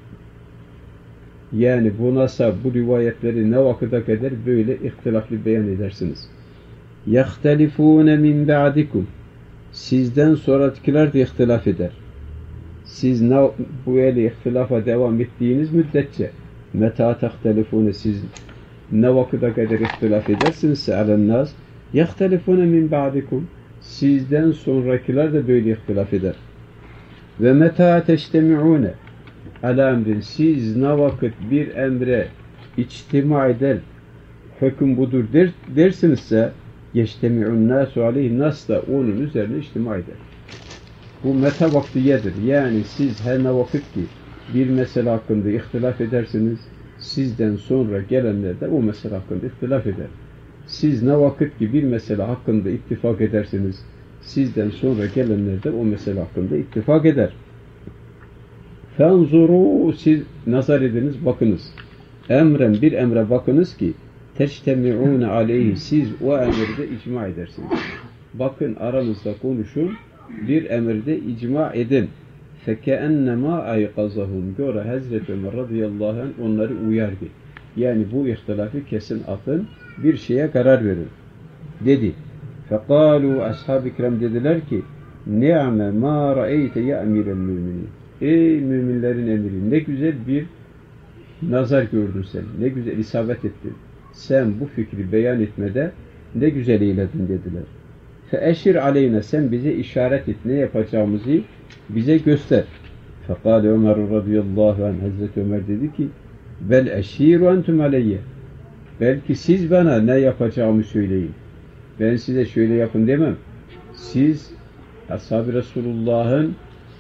S1: Yani bu nasa, bu rivayetleri ne vakıda kadar böyle ihtilaflı beyan edersiniz? Yahtelifune min ba'dikum. Sizden sonrakiler de ihtilaf eder. Siz böyle ihtilafa devam ettiğiniz müddetçe meta tehtelifune siz ne vakıda kadar ihtilaf edersiniz? Alen nas yahtelifune min ba'dikum. Sizden sonrakiler de böyle ihtilaf eder. Ve meta teştemi'une ala emrin. Siz ne vakit bir emre içtima eder, hüküm budur dersinizse yeştemi'un nasu aleyhi, nas da onun üzerine içtima eder. Bu meta vaktiyedir. Yani siz her ne vakit ki bir mesele hakkında ihtilaf edersiniz, sizden sonra gelenler de o mesele hakkında ihtilaf eder. Siz ne vakit ki bir mesele hakkında ittifak edersiniz, sizden sonra gelenler de o mesele hakkında ittifak eder. Fenzuru, siz nazar ediniz, bakınız. Emren, bir emre bakınız ki teçtemi'ûne aleyhi, siz o emirde icma edersiniz. Bakın, aranızda konuşun, bir emirde icma edin. فَكَأَنَّمَا اَيْقَظَهُمْ göre Hazreti Ömer radıyallahu anh onları uyardı. Yani bu ihtilafı kesin atın, bir şeye karar verin dedi. فَقَالُوا ashab-ı kiram dediler ki نِعْمَ مَا رَأَيْتَ يَا اَمِيرَ الْمُؤْمِنِينَ ey müminlerin emiri, ne güzel bir nazar gördün sen, ne güzel isabet ettin. Sen bu fikri beyan etmede ne güzel eyledin dediler. فَاَشِرْ عَلَيْنَا sen bize işaret et, ne yapacağımızı bize göster. فَقَالَ Ömer radıyallahu anh, Hazreti Ömer dedi ki bel eşiru entum aleyye, belki siz bana ne yapacağımı söyleyin. Ben size şöyle yapın demem. Siz Ashab-ı Resulullah'ın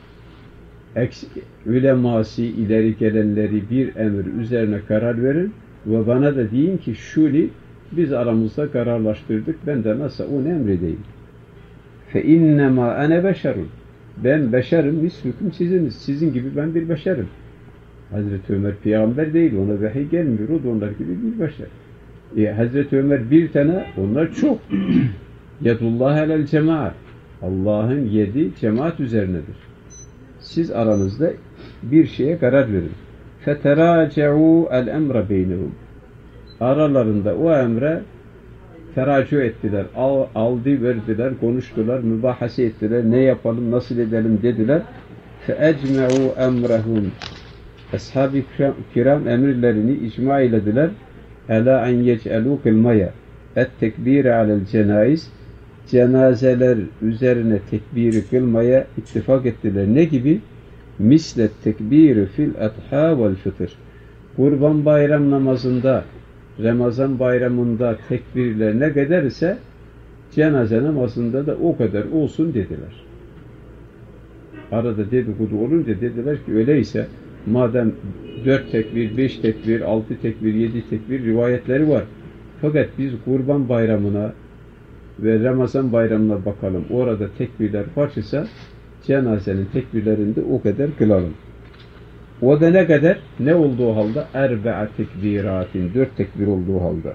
S1: uleması, ileri gelenleri bir emir üzerine karar verin ve bana da deyin ki şöyle biz aramızda kararlaştırdık, ben de nasıl onu emredeyim. فَاِنَّمَا اَنَ بَشَرٌ ben beşerim, mislukum siziniz. Sizin gibi ben bir beşerim. Hazreti Ömer peygamber değil, ona vahiy gelmiyor. O da onlar gibi bir beşer. Hazreti Ömer bir tane, onlar çok. Yedullah alel cemaat. Allah'ın yedi cemaat üzerinedir. Siz aranızda bir şeye karar verin. فَتَرَاجَعُوا الْاَمْرَ بَيْنَهُمْ aralarında o emre teracü ettiler, aldı verdiler, konuştular, mübahase ettiler, ne yapalım, nasıl edelim dediler. فَاَجْمَعُوا اَمْرَهُمْ Ashab-ı kiram emirlerini icma eylediler. اَلَا اَنْ يَجْعَلُوا قِلْمَيَا اَتْتَكْبِيرَ عَلَى الْجَنَائِزِ cenazeler üzerine tekbiri kılmaya ittifak ettiler. Ne gibi? Mislet tekbiri fil adha vel fıtır. Kurban bayram namazında, Ramazan bayramında tekbirler ne kadar ise cenaze namazında da o kadar olsun dediler. Arada dedikodu olunca dediler ki öyleyse madem 4 tekbir, 5 tekbir, 6 tekbir, 7 tekbir rivayetleri var. Fakat biz kurban bayramına ve Ramazan bayramına bakalım. Orada tekbirler farklıysa cenazenin tekbirlerinde o kadar kılalım. O da ne kadar? Ne olduğu halde? Erbe'a tekbiratin. 4 tekbir olduğu halde.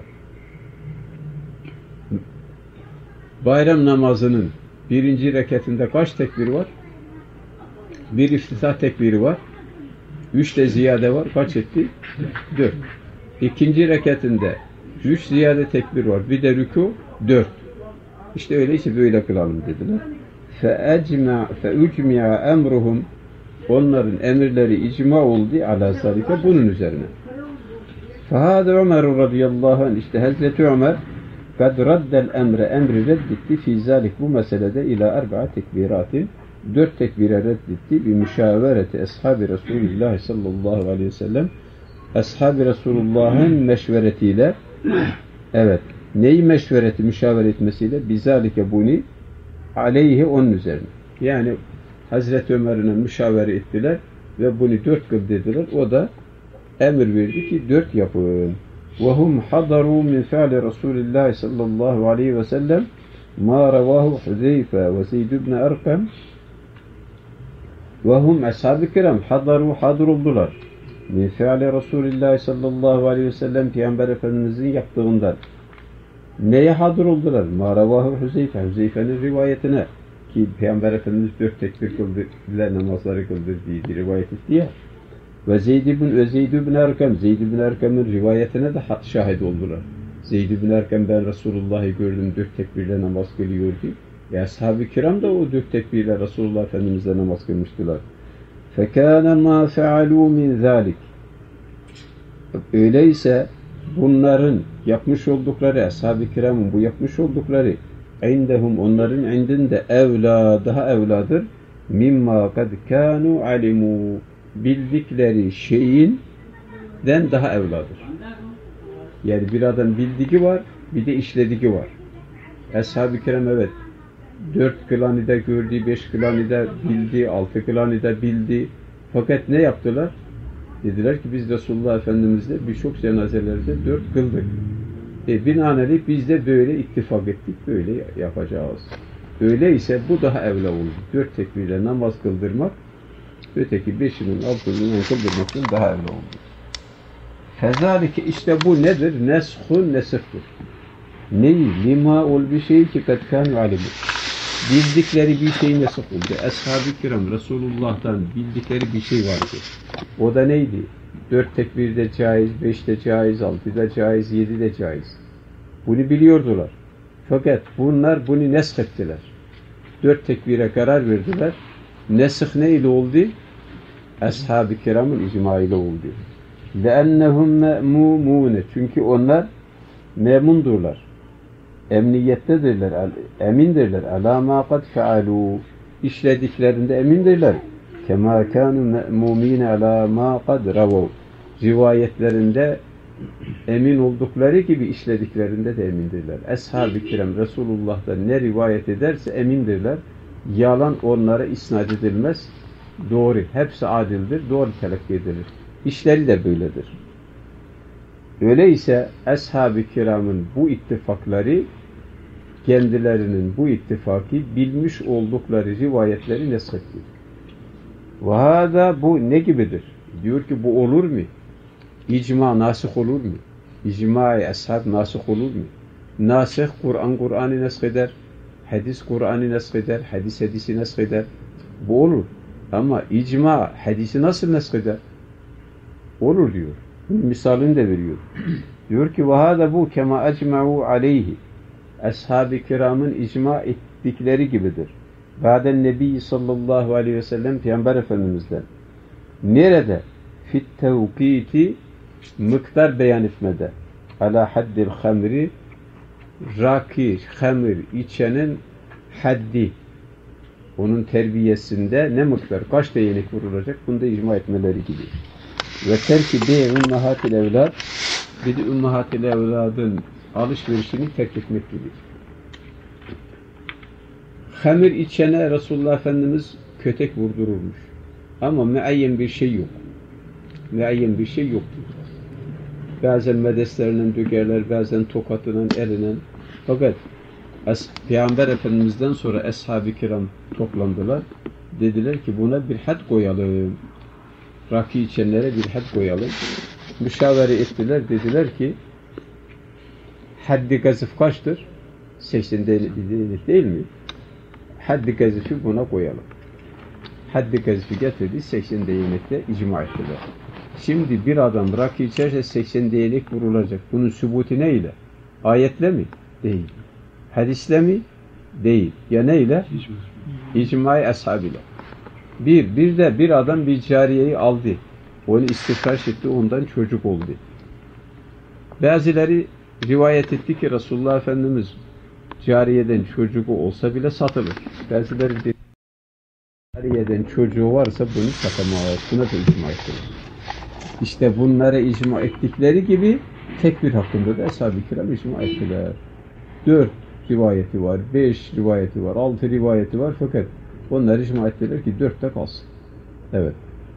S1: Bayram namazının birinci rekatında kaç tekbir var? Bir iftitah tekbiri var. 3 de ziyade var. Kaç etti? 4. İkinci rekatında 3 ziyade tekbir var. Bir de rükû 4. İşte öyleyse böyle kılalım dediler. فَاُجْمِعَ اَمْرُهُمْ onların emirleri icma oldu ala zalika bunun üzerine. فَهَذَا Ömer radıyallahu anh işte Hazreti Ömer قَدْ رَدَّ الْاَمْرَ emri reddetti fi zalik bu meselede ila erba'a tekbiratin 4 tekbire reddetti bi müşavereti ashab-ı Resulullah sallallahu aleyhi ve sellem ashab-ı Resulullah'ın meşveretiyle evet neyi meşvereti müşavere etmesiyle bizalike bunu aleyhi onun üzerine. Yani Hazreti Ömer'ine müşavere ettiler ve bunu 4 kıl dediler. O da emir verdi ki 4 yapın. وَهُمْ حَضَرُوا مِنْ فَعْلِ رَسُولِ اللّٰهِ sallallahu aleyhi ve sellem مَا رَوَاهُ حُذَيْفَ وَزَيْدُ بْنَ أَرْقَمْ وَهُمْ ashab-ı kiram hadır oldular. مِنْ فَعْلِ رَسُولِ اللّٰهِ sallallahu aleyhi ve sellem Peygamber Efendimiz'in yaptığından. Neye hadır oldular? مَا رَوَاهُ حُذَيْفَ Hüzeyfe'nin rivayetine. Ki Peygamber Efendimiz 4 tekbir kıldı, namazları kıldı diye rivayet etti ya. Ve Zeyd ibn Erkam, Zeyd ibn Erkam'ın rivayetine de şahit oldular. Zeyd ibn Erkam ben Resulullah'ı gördüm 4 tekbirle namaz kılıyordu. Ve ashab-ı kiram da o 4 tekbirle Resulullah Efendimiz'le namaz kılmıştılar. فَكَانَ مَا فَعَلُوا مِنْ ذَٰلِكِ öyleyse bunların yapmış oldukları, ashab-ı kiramın bu yapmış oldukları indehum onların indinde evla daha evladır mimma kad kanu alimu bildikleri şeyin den daha evladır. Yani bir adam bildiği var, bir de işlediği var. Ashab-ı kiram evet 4 kılanı da gördü, 5 kılanı da bildi, 6 kılanı da bildi. Fakat ne yaptılar? Dediler ki biz Resulullah Efendimiz'le birçok cenazelerde 4 kıldık. Binaenaleyh biz de böyle ittifak ettik, böyle yapacağız. Öyleyse bu daha evla oldu. 4 tekbirle namaz kıldırmak, öteki 5'inin 6'ının kıldırmaktan daha evla oldu. Fezalike işte bu nedir? Neshun nesihtir. Neyi? Lima ol bir şey ki kad kânu alimu. Bildikleri bir şey nesih oldu. Ashab-ı kiram Resulullah'tan bildikleri bir şey vardı. O da neydi? 4 tekbirde caiz, 5'te caiz, 6'da caiz, 7'de caiz. Bunu biliyordular. Fakat bunlar bunu nesk ettiler. 4 tekbire karar verdiler. Nesih neyle oldu? Ashab-ı kiramın icma ile oldu. لَاَنَّهُمْ مَأْمُومُونَ. Çünkü onlar memundurlar. Emniyettedirler, emindirler. عَلَى مَا قَدْ فَعَلُوا. İşlediklerinde emindirler. كَمَا كَانُوا مَأْمُومِينَ عَلَى مَا قَدْ رَوَوْا. Rivayetlerinde emin oldukları gibi işlediklerinde de emindirler. Ashab-ı kiram Resulullah'ta ne rivayet ederse emindirler. Yalan onlara isnat edilmez. Doğru. Hepsi adildir. Doğru telakki edilir. İşleri de böyledir. Öyleyse ashab-ı kiramın bu ittifakları kendilerinin bu ittifakı bilmiş oldukları rivayetleri neshetti. Ve hâdâ bu ne gibidir? Diyor ki bu olur mu? İcma nasih olur mu? İcma-i ashab nasih olur mu? Nasih Kur'an'ı nesheder. Hadis Kur'an'ı nesheder. Hadis hadisi nesheder. Bu olur. Ama icma hadisi nasıl nesheder? Olur diyor. Misalini de veriyor. Diyor ki وَهَذَا bu كَمَا اَجْمَعُوا عَلَيْهِ. Ashab-ı kiramın icma ettikleri gibidir. Ba'den Nebi sallallahu aleyhi ve sellem Peygamber Efendimiz'den. Nerede? Fit tevkiti miktar beyan etmede. Ala haddil hamri raki, hamir içenin haddi. Onun terbiyesinde ne miktar, kaç değnek vurulacak? Bunda icma etmeleri gibi. Ve terki de ummahatil evlad, bir de ummahatil evladın alışverişini terk etmek gibi. Hamir içene Resulullah Efendimiz kötek vurdururmuş. Ama müeyyen bir şey yok. Müeyyen bir şey yok. Bazen medeslerinden dökerler, bazen tokatından, elinden. Fakat Peygamber Efendimiz'den sonra ashab-ı kiram toplandılar. Dediler ki buna bir had koyalım. Rakı içenlere bir had koyalım. Müşavere ettiler. Dediler ki haddi gazif kaçtır? 80 değil mi? Haddi gazifi buna koyalım. Haddi gazifi getirdi. 80 değnekte icma ettiler. Şimdi bir adam rakı içerse 80 değnek vurulacak. Bunun sübutu neyle? Ayetle mi? Değil. Hadisle mi? Değil. Ya neyle? İcma-i ashabıyla. Bir de bir adam bir cariyeyi aldı. Onu istifraş etti. Ondan çocuk oldu. Bazıları rivayet etti ki Resulullah Efendimiz cariyeden çocuğu olsa bile satılır. Bazıları dedi cariyeden çocuğu varsa bunu satamaz. Buna da icma ettiler. İşte bunlara icma ettikleri gibi tekbir hakkında da ashab-ı kiram icma ettiler. 4 rivayeti var, 5 rivayeti var, 6 rivayeti var fakat onlar icma ettiler ki 4'te kalsın. Evet.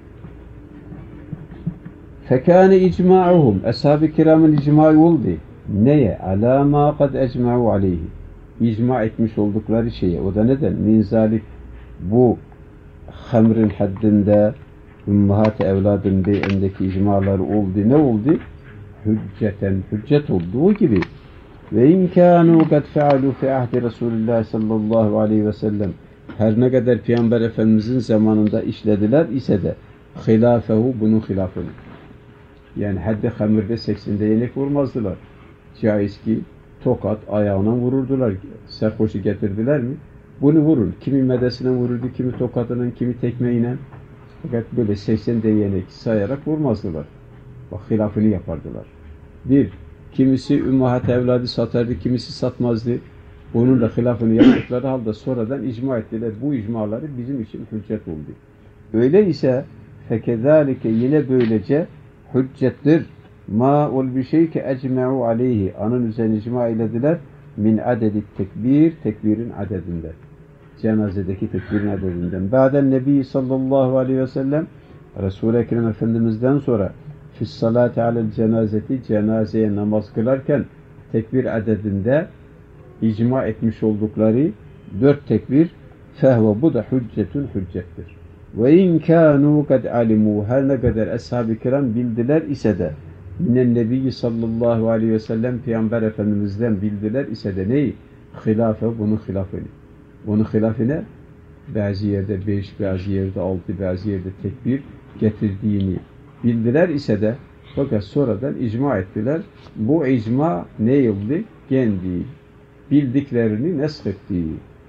S1: Fekâne icma'uhum. Ashab-ı kiramın icma'ı oldu. Neye? Alâ mâ kad ecma'u aleyhi. İcma etmiş oldukları şeye. O da neden? Min zalik bu hamrin haddinde ümmahat-ı evladın beyindeki icmaları oldu. Ne oldu? Hüccet olduğu gibi. Ve in kânû kad fealû fi ahdi Resulullah sallallahu aleyhi ve sellem. Her ne kadar Peygamber Efendimizin zamanında işlediler ise de hilâfehu bunun hilafını. Yani haddi hamirde 80 değnek vurmazdılar. Caiz ki tokat ayağına vururdular. Serhoşu getirdiler mi? Bunu vurun. Kimi medesine vururdu, kimi tokatının, kimi tekmeyle. Fakat böyle 80 değnek sayarak vurmazdılar. Bak hilafını yapardılar. Kimisi ümmahat evladı satardı, kimisi satmazdı. Onun da hilafını yaptıkları halde sonradan icma ettiler. Bu icmaları bizim için hüccet oldu. Öyleyse fekezalike yine böylece hüccettir. Ma ol bir şey ki ecme'u aleyhi. Anın üzerine icma eylediler. Min adedi tekbir. Tekbirin adedinden. Cenazedeki tekbirin adedinden. Ba'den Nebi sallallahu aleyhi ve sellem Resul-i Ekrem Efendimiz'den sonra fissalati alel cenazeti, cenazeye namaz kılarken tekbir adedinde icma etmiş oldukları 4 tekbir, fehve, bu da hüccettir. Ve in kânû kad alimû, her ne kadar ashab-ı kiram bildiler ise de, minen nebiyyi sallallahu aleyhi ve sellem, Peygamber Efendimiz'den bildiler ise de neyi? Hilafe, bunun hilafını. Bunun hilafine bazı yerde 5, bazı yerde 6, bazı yerde tekbir getirdiğini bildiler ise de, fakat sonradan icma ettiler. Bu icma ne yıldı? Kendi bildiklerini neshetti.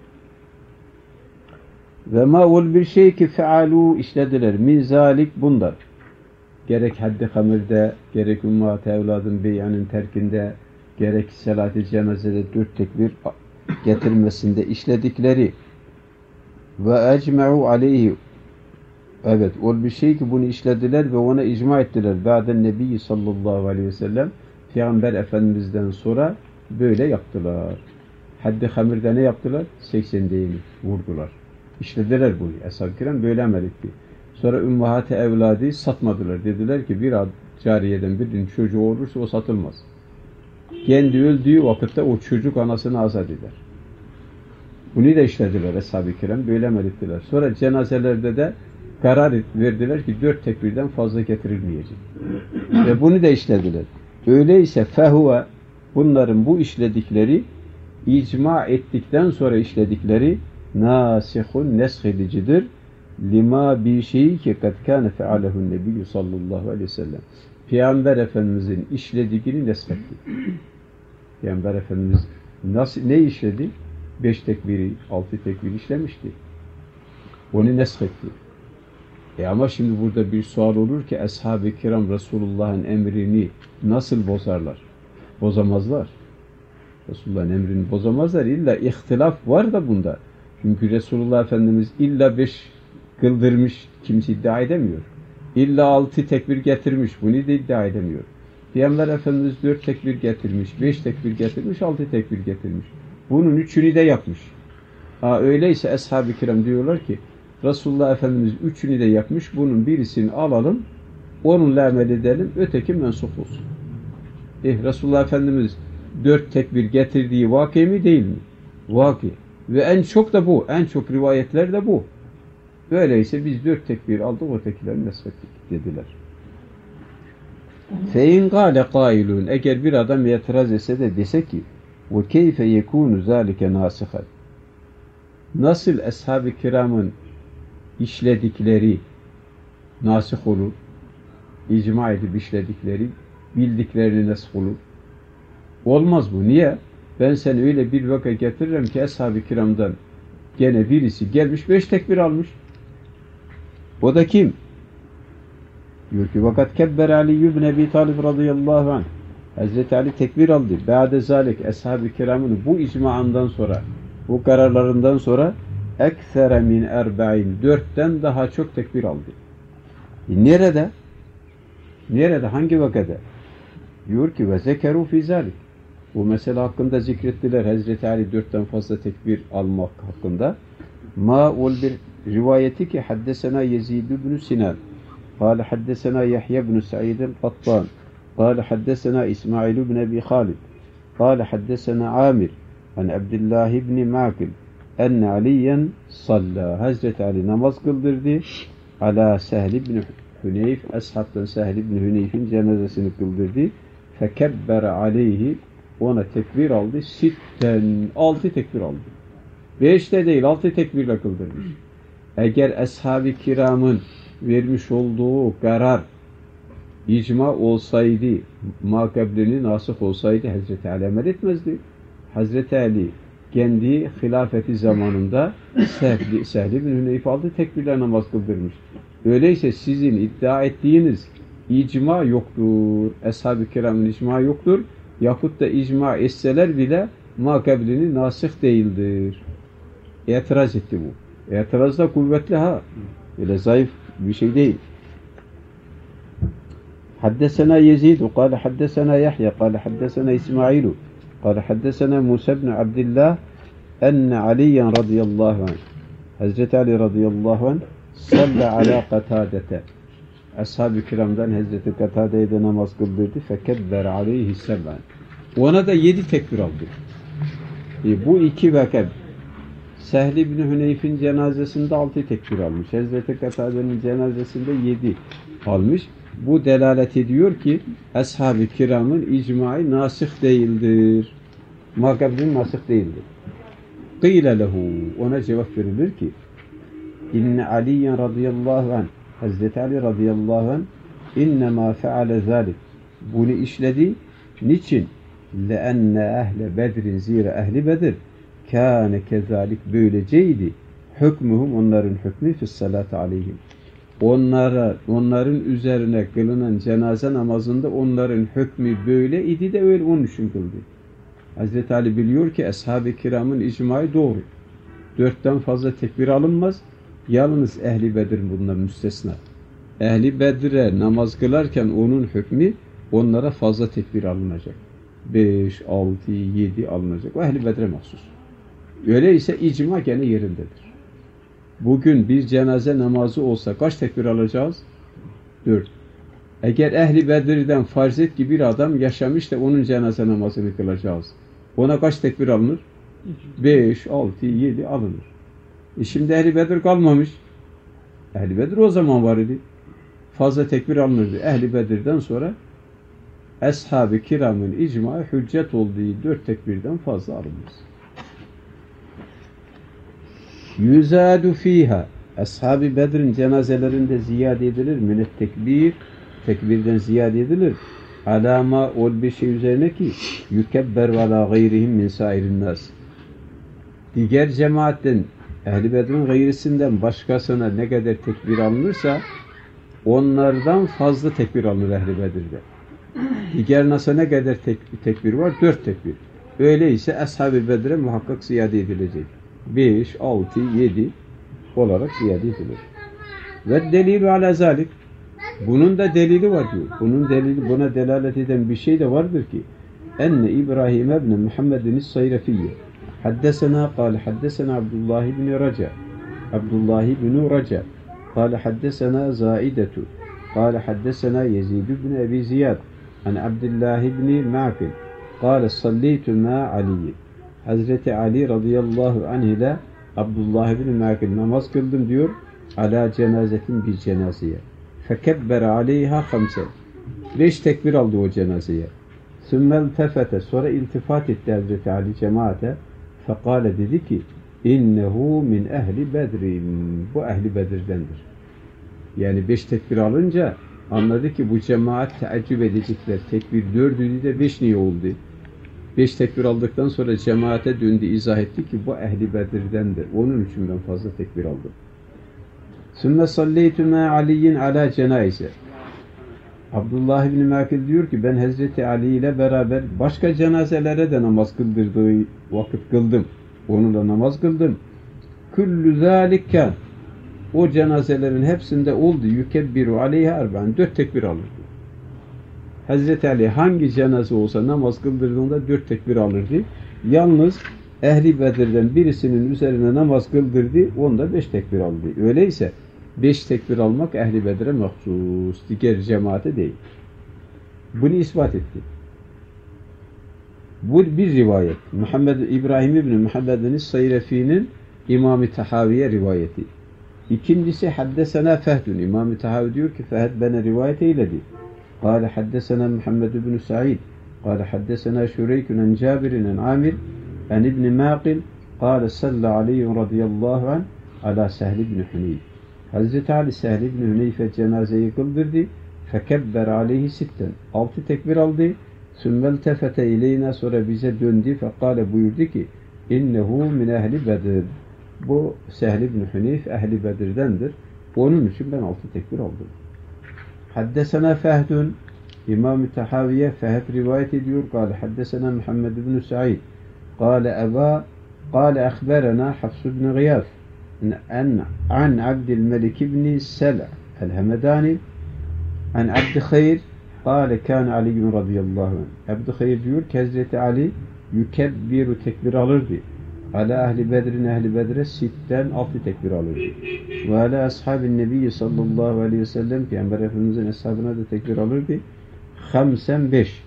S1: Ve ma ol bir şey ki fealu, işlediler. Min zalik, bunlar. Gerek haddi hamirde, gerek ümmat-ı evladın beyanın terkinde, gerek salat-ı cenazede 4 tekbir getirmesinde işledikleri ve ecme'u aleyhi, evet, ol bir şey ki bunu işlediler ve ona icma ettiler. Ba'den Nebi sallallahu aleyhi ve sellem, Peygamber Efendimiz'den sonra böyle yaptılar. Haddi hamirde ne yaptılar? 80 değini vurdular. İşlediler bunu. Ashab-ı kiram böyle amel etti. Sonra ümmahat-ı evladı satmadılar. Dediler ki bir cariyeden birinin çocuğu olursa o satılmaz. Kendi öldüğü vakitte o çocuk anasını azat eder. Bunu da işlediler ashab-ı kiram. Böyle amel ettiler. Sonra cenazelerde de karar verdiler ki 4 tekbirden fazla getirilmeyecek. Ve bunu da işlediler. Öyleyse fehuve, bunların bu işledikleri, icma ettikten sonra işledikleri nasihun, neshedicidir. Lima bir şeyi ki kad kâne fealehun nebiyyü sallallahu aleyhi ve sellem. Peygamber Efendimizin işlediğini neshetti. Peygamber Efendimiz ne işledi? 5 tekbiri, 6 tekbiri işlemişti. Onu neshetti. Ama şimdi burada bir sual olur ki ashab-ı kiram Resulullah'ın emrini nasıl bozarlar? Bozamazlar. Resulullah'ın emrini bozamazlar. İlla ihtilaf var da bunda. Çünkü Resulullah Efendimiz illa 5 kıldırmış, kimse iddia edemiyor. İlla 6 tekbir getirmiş, bunu da iddia edemiyor. Peygamber Efendimiz 4 tekbir getirmiş, 5 tekbir getirmiş, 6 tekbir getirmiş. Bunun 3'ünü de yapmış. Öyleyse ashab-ı kiram diyorlar ki Resulullah Efendimiz 3'ünü de yapmış, bunun birisini alalım, onunla amel edelim, öteki mensup olsun. Resulullah Efendimiz 4 tekbir getirdiği vaki mi değil mi? Vaki. Ve en çok da bu, en çok rivayetler de bu. Öyleyse biz 4 tekbir aldık, ötekilerini nesbettik dediler. Fein gâle qailun, eğer bir adam itiraz etse de dese ki ve keyfe yekûnu zâlike nâsihat, nasıl ashab-ı kiramın işledikleri nasih olur, icma edip işledikleri bildiklerini nasih olur? Olmaz bu. Niye? Ben seni öyle bir vaka getiririm ki ashab-ı kiramdan gene birisi gelmiş 5 tekbir almış. O da kim? Diyor ki vakat kebber Ali ibn Ebi Talib radıyallahu anh. Hazreti Ali tekbir aldı. Ba'de zalik, ashab-ı kiramın bu icmaından sonra, bu kararlarından sonra eksere min erba'in, 4'ten daha çok tekbir aldı. Nerede? Nerede? Hangi vakada? Diyor ki ve zekeru fi zalik. Bu mesele hakkında zikrettiler. Hazreti Ali 4'ten fazla tekbir almak hakkında. Ma ol bir rivayeti ki haddesena Yezid ibn Sinan. Kâle haddesena Yahya ibn Sa'id el-Qattan. Kâle haddesena İsmail ibn Ebi Khalid. Kâle haddesena Amir an Abdullah ibn Ma'kil enne Aliyen salla. Hazreti Ali namaz kıldırdı. Ala Sehl ibn Hüneyf, ashabtan Sehl ibn Hüneyf'in cenazesini kıldırdı. Fekebbere aleyhi, ona tekbir aldı. 6 tekbir aldı. 5 de değil, 6 tekbirle kıldırmış. Eğer ashab-ı kiramın vermiş olduğu karar icma olsaydı, makablini nasih olsaydı Hazreti Ali amel etmezdi. Hazreti Ali kendi hilafeti zamanında Sehl ibn Hüneyf aldı, tekbirle namaz kıldırmış. Öyleyse sizin iddia ettiğiniz icma yoktur. Ashab-ı kiramın icma yoktur. Yahut da icma etseler bile makablini nasih değildir. İtiraz etti bu. İtiraz da kuvvetli ha. Öyle zayıf bir şey değil. Haddesena Yezid, kâle haddesena Yahya, kâle haddesena İsmailu, kâle haddesena Musa ibn Abdillah, enne Aliyen radıyallahu anh, Hazreti Ali radıyallahu anh, salla ala Katadete, Ashab-ı kiramdan Hazreti Katade'ye de namaz kıldırdı. Fekebber aleyhi seb'an. Ona da 7 tekbir aldı. Bu 2 vakit. Sehl ibn Hüneyf'in cenazesinde 6 tekbir almış. Hazreti Katade'nin cenazesinde 7 almış. Bu delalet ediyor ki Ashab-ı kiramın icmaı nasih değildir. Makabdin nasih değildir. Kıyle lehu. Ona cevap verilir ki İnne Aliyen radıyallahu anh Hazreti Ali radıyallahu anh innemâ feale zâlik. Bunu işledi. Niçin? لَأَنَّ اَهْلَ بَدْرٍ zira ehli Bedir kâne kezalik böyleceydi. Hükmühüm onların hükmü fissalâti aleyhim. Onların üzerine kılınan cenaze namazında onların hükmü böyle idi de öyle onun için kıldı. Hazreti Ali biliyor ki ashab-ı kiramın icmayı doğru. 4'ten fazla tekbir alınmaz. Yalnız Ehli Bedir bundan müstesna. Ehli Bedir'e namaz kılarken onun hükmü onlara fazla tekbir alınacak. 5, 6, 7 alınacak. O Ehli Bedir'e mahsus. Öyleyse icma gene yerindedir. Bugün bir cenaze namazı olsa kaç tekbir alacağız? 4. Eğer Ehli Bedir'den farz et ki bir adam yaşamış da onun cenaze namazını kılacağız. Ona kaç tekbir alınır? 5, 6, 7 alınır. Şimdi Ehli Bedir kalmamış. Ehli Bedir o zaman var idi. Fazla tekbir alınırdı. Ehli Bedir'den sonra Ashab-ı kiramın icma hüccet olduğu 4 tekbirden fazla alınmaz. Yüzâdu fîhâ. Ashab-ı Bedir'in cenazelerinde ziyade edilir. Münet tekbir. Tekbirden ziyade edilir. Alama ol bir şey üzerine ki yükebber ve la gayrihim min sairin nas. Diğer cemaatten Ehl-i Bedir'in gayrisinden başkasına ne kadar tekbir alınırsa onlardan fazla tekbir alınır Ehl-i Bedir'de. Diğer nas'a ne kadar tekbir var? 4 tekbir. Öyleyse Ashab-ı Bedir'e muhakkak ziyade edilecek. 5, 6, 7 olarak ziyade edilir. Ve delilü ala zalik. Bunun da delili var diyor. Bunun delili, buna delalet eden bir şey de vardır ki enne İbrahim ibn Muhammed'in Sayrafiyye haddesena kâle haddesena Abdullah ibn Raca Abdullah ibn Raca kâle haddesena Zaidetu kâle haddesena Yezid ibn Ebi Ziyad an Abdullah ibn Ma'kil kâle salleytu ma Ali Hazreti Ali radıyallahu anh ile Abdullah ibn Ma'kil namaz kıldım diyor ala cenazetin bir cenazeye fekebber aleyha 5 tekbir aldı o cenazeye. Sümmel tefete sonra iltifat etti Hazreti Ali cemaate fekale dedi ki innehu min ehli bedrin bu ehli Bedir'dendir. Yani 5 tekbir alınca anladı ki bu cemaat teaccüp edecekler. Tekbir 4'üydü de 5 niye oldu? 5 tekbir aldıktan sonra cemaate döndü izah etti ki bu ehli Bedir'dendir. Onun için ben fazla tekbir aldım. Sümme salleytu ma Aliyin ala cenaize. Abdullah ibn Mâkil diyor ki ben Hazreti Ali ile beraber başka cenazelere de namaz kıldırdığı vakit kıldım. Onunla namaz kıldım. Kullu zâlikken o cenazelerin hepsinde oldu. Yükebbiru aleyha erben 4 tekbir alırdı. Hazreti Ali hangi cenaze olsa namaz kıldırdığında 4 tekbir alırdı. Yalnız Ehli Bedir'den birisinin üzerine namaz kıldırdı. Onda 5 tekbir aldı. Öyleyse 5 tekbir almak Ehli Bedir'e mahsus. Diğer cemaate değil. Bunu ispat etti. Bu bir rivayet. İbrahim ibn Muhammed'in Sayrefi'nin İmam-ı Tahaviye rivayeti. İkincisi haddesena Fehdun. İmam-ı Tahavi diyor ki Fehd bana rivayet eyledi. Kâle haddesena Muhammed ibn Sa'id. Kâle haddesena Şureykun en Cabir'in en Amir en İbn Mâkil. Kâle salla aleyhi radıyallahu anh ala Sehl ibn Hüneyf. Hazreti Ali Sehl ibn Hüneyf'e cenazeyi kıldırdı. Fekebber aleyhi sitten. 6 tekbir aldı. Sümmel tefete ileyna sonra bize döndü. Fekale buyurdu ki innehu min ehli Bedir. Bu Sehl ibn Hüneyf ehli Bedir'dendir. Onun için ben 6 tekbir aldım. Haddesena Fehdun. İmam-ı Tahaviye Fehd rivayet ediyor. Kale haddesena Muhammed ibn Sa'id. Kale akhberena Hafs ibn Gıyaf. An Abdülmelik ibn Sel' el-Hemedani an Abd Hayr kâle kâne Aliyyun radıyallahu anh. Abd Hayr diyor ki Hazreti Ali yükebbiru tekbir alırdı. ala ehli bedrin ehli bedre sitten 6 tekbir alırdı. Ve ala ashabin nebiyyi sallallahu aleyhi ve sellem Peygamber Efendimizin eshabına da tekbir alırdı. 5.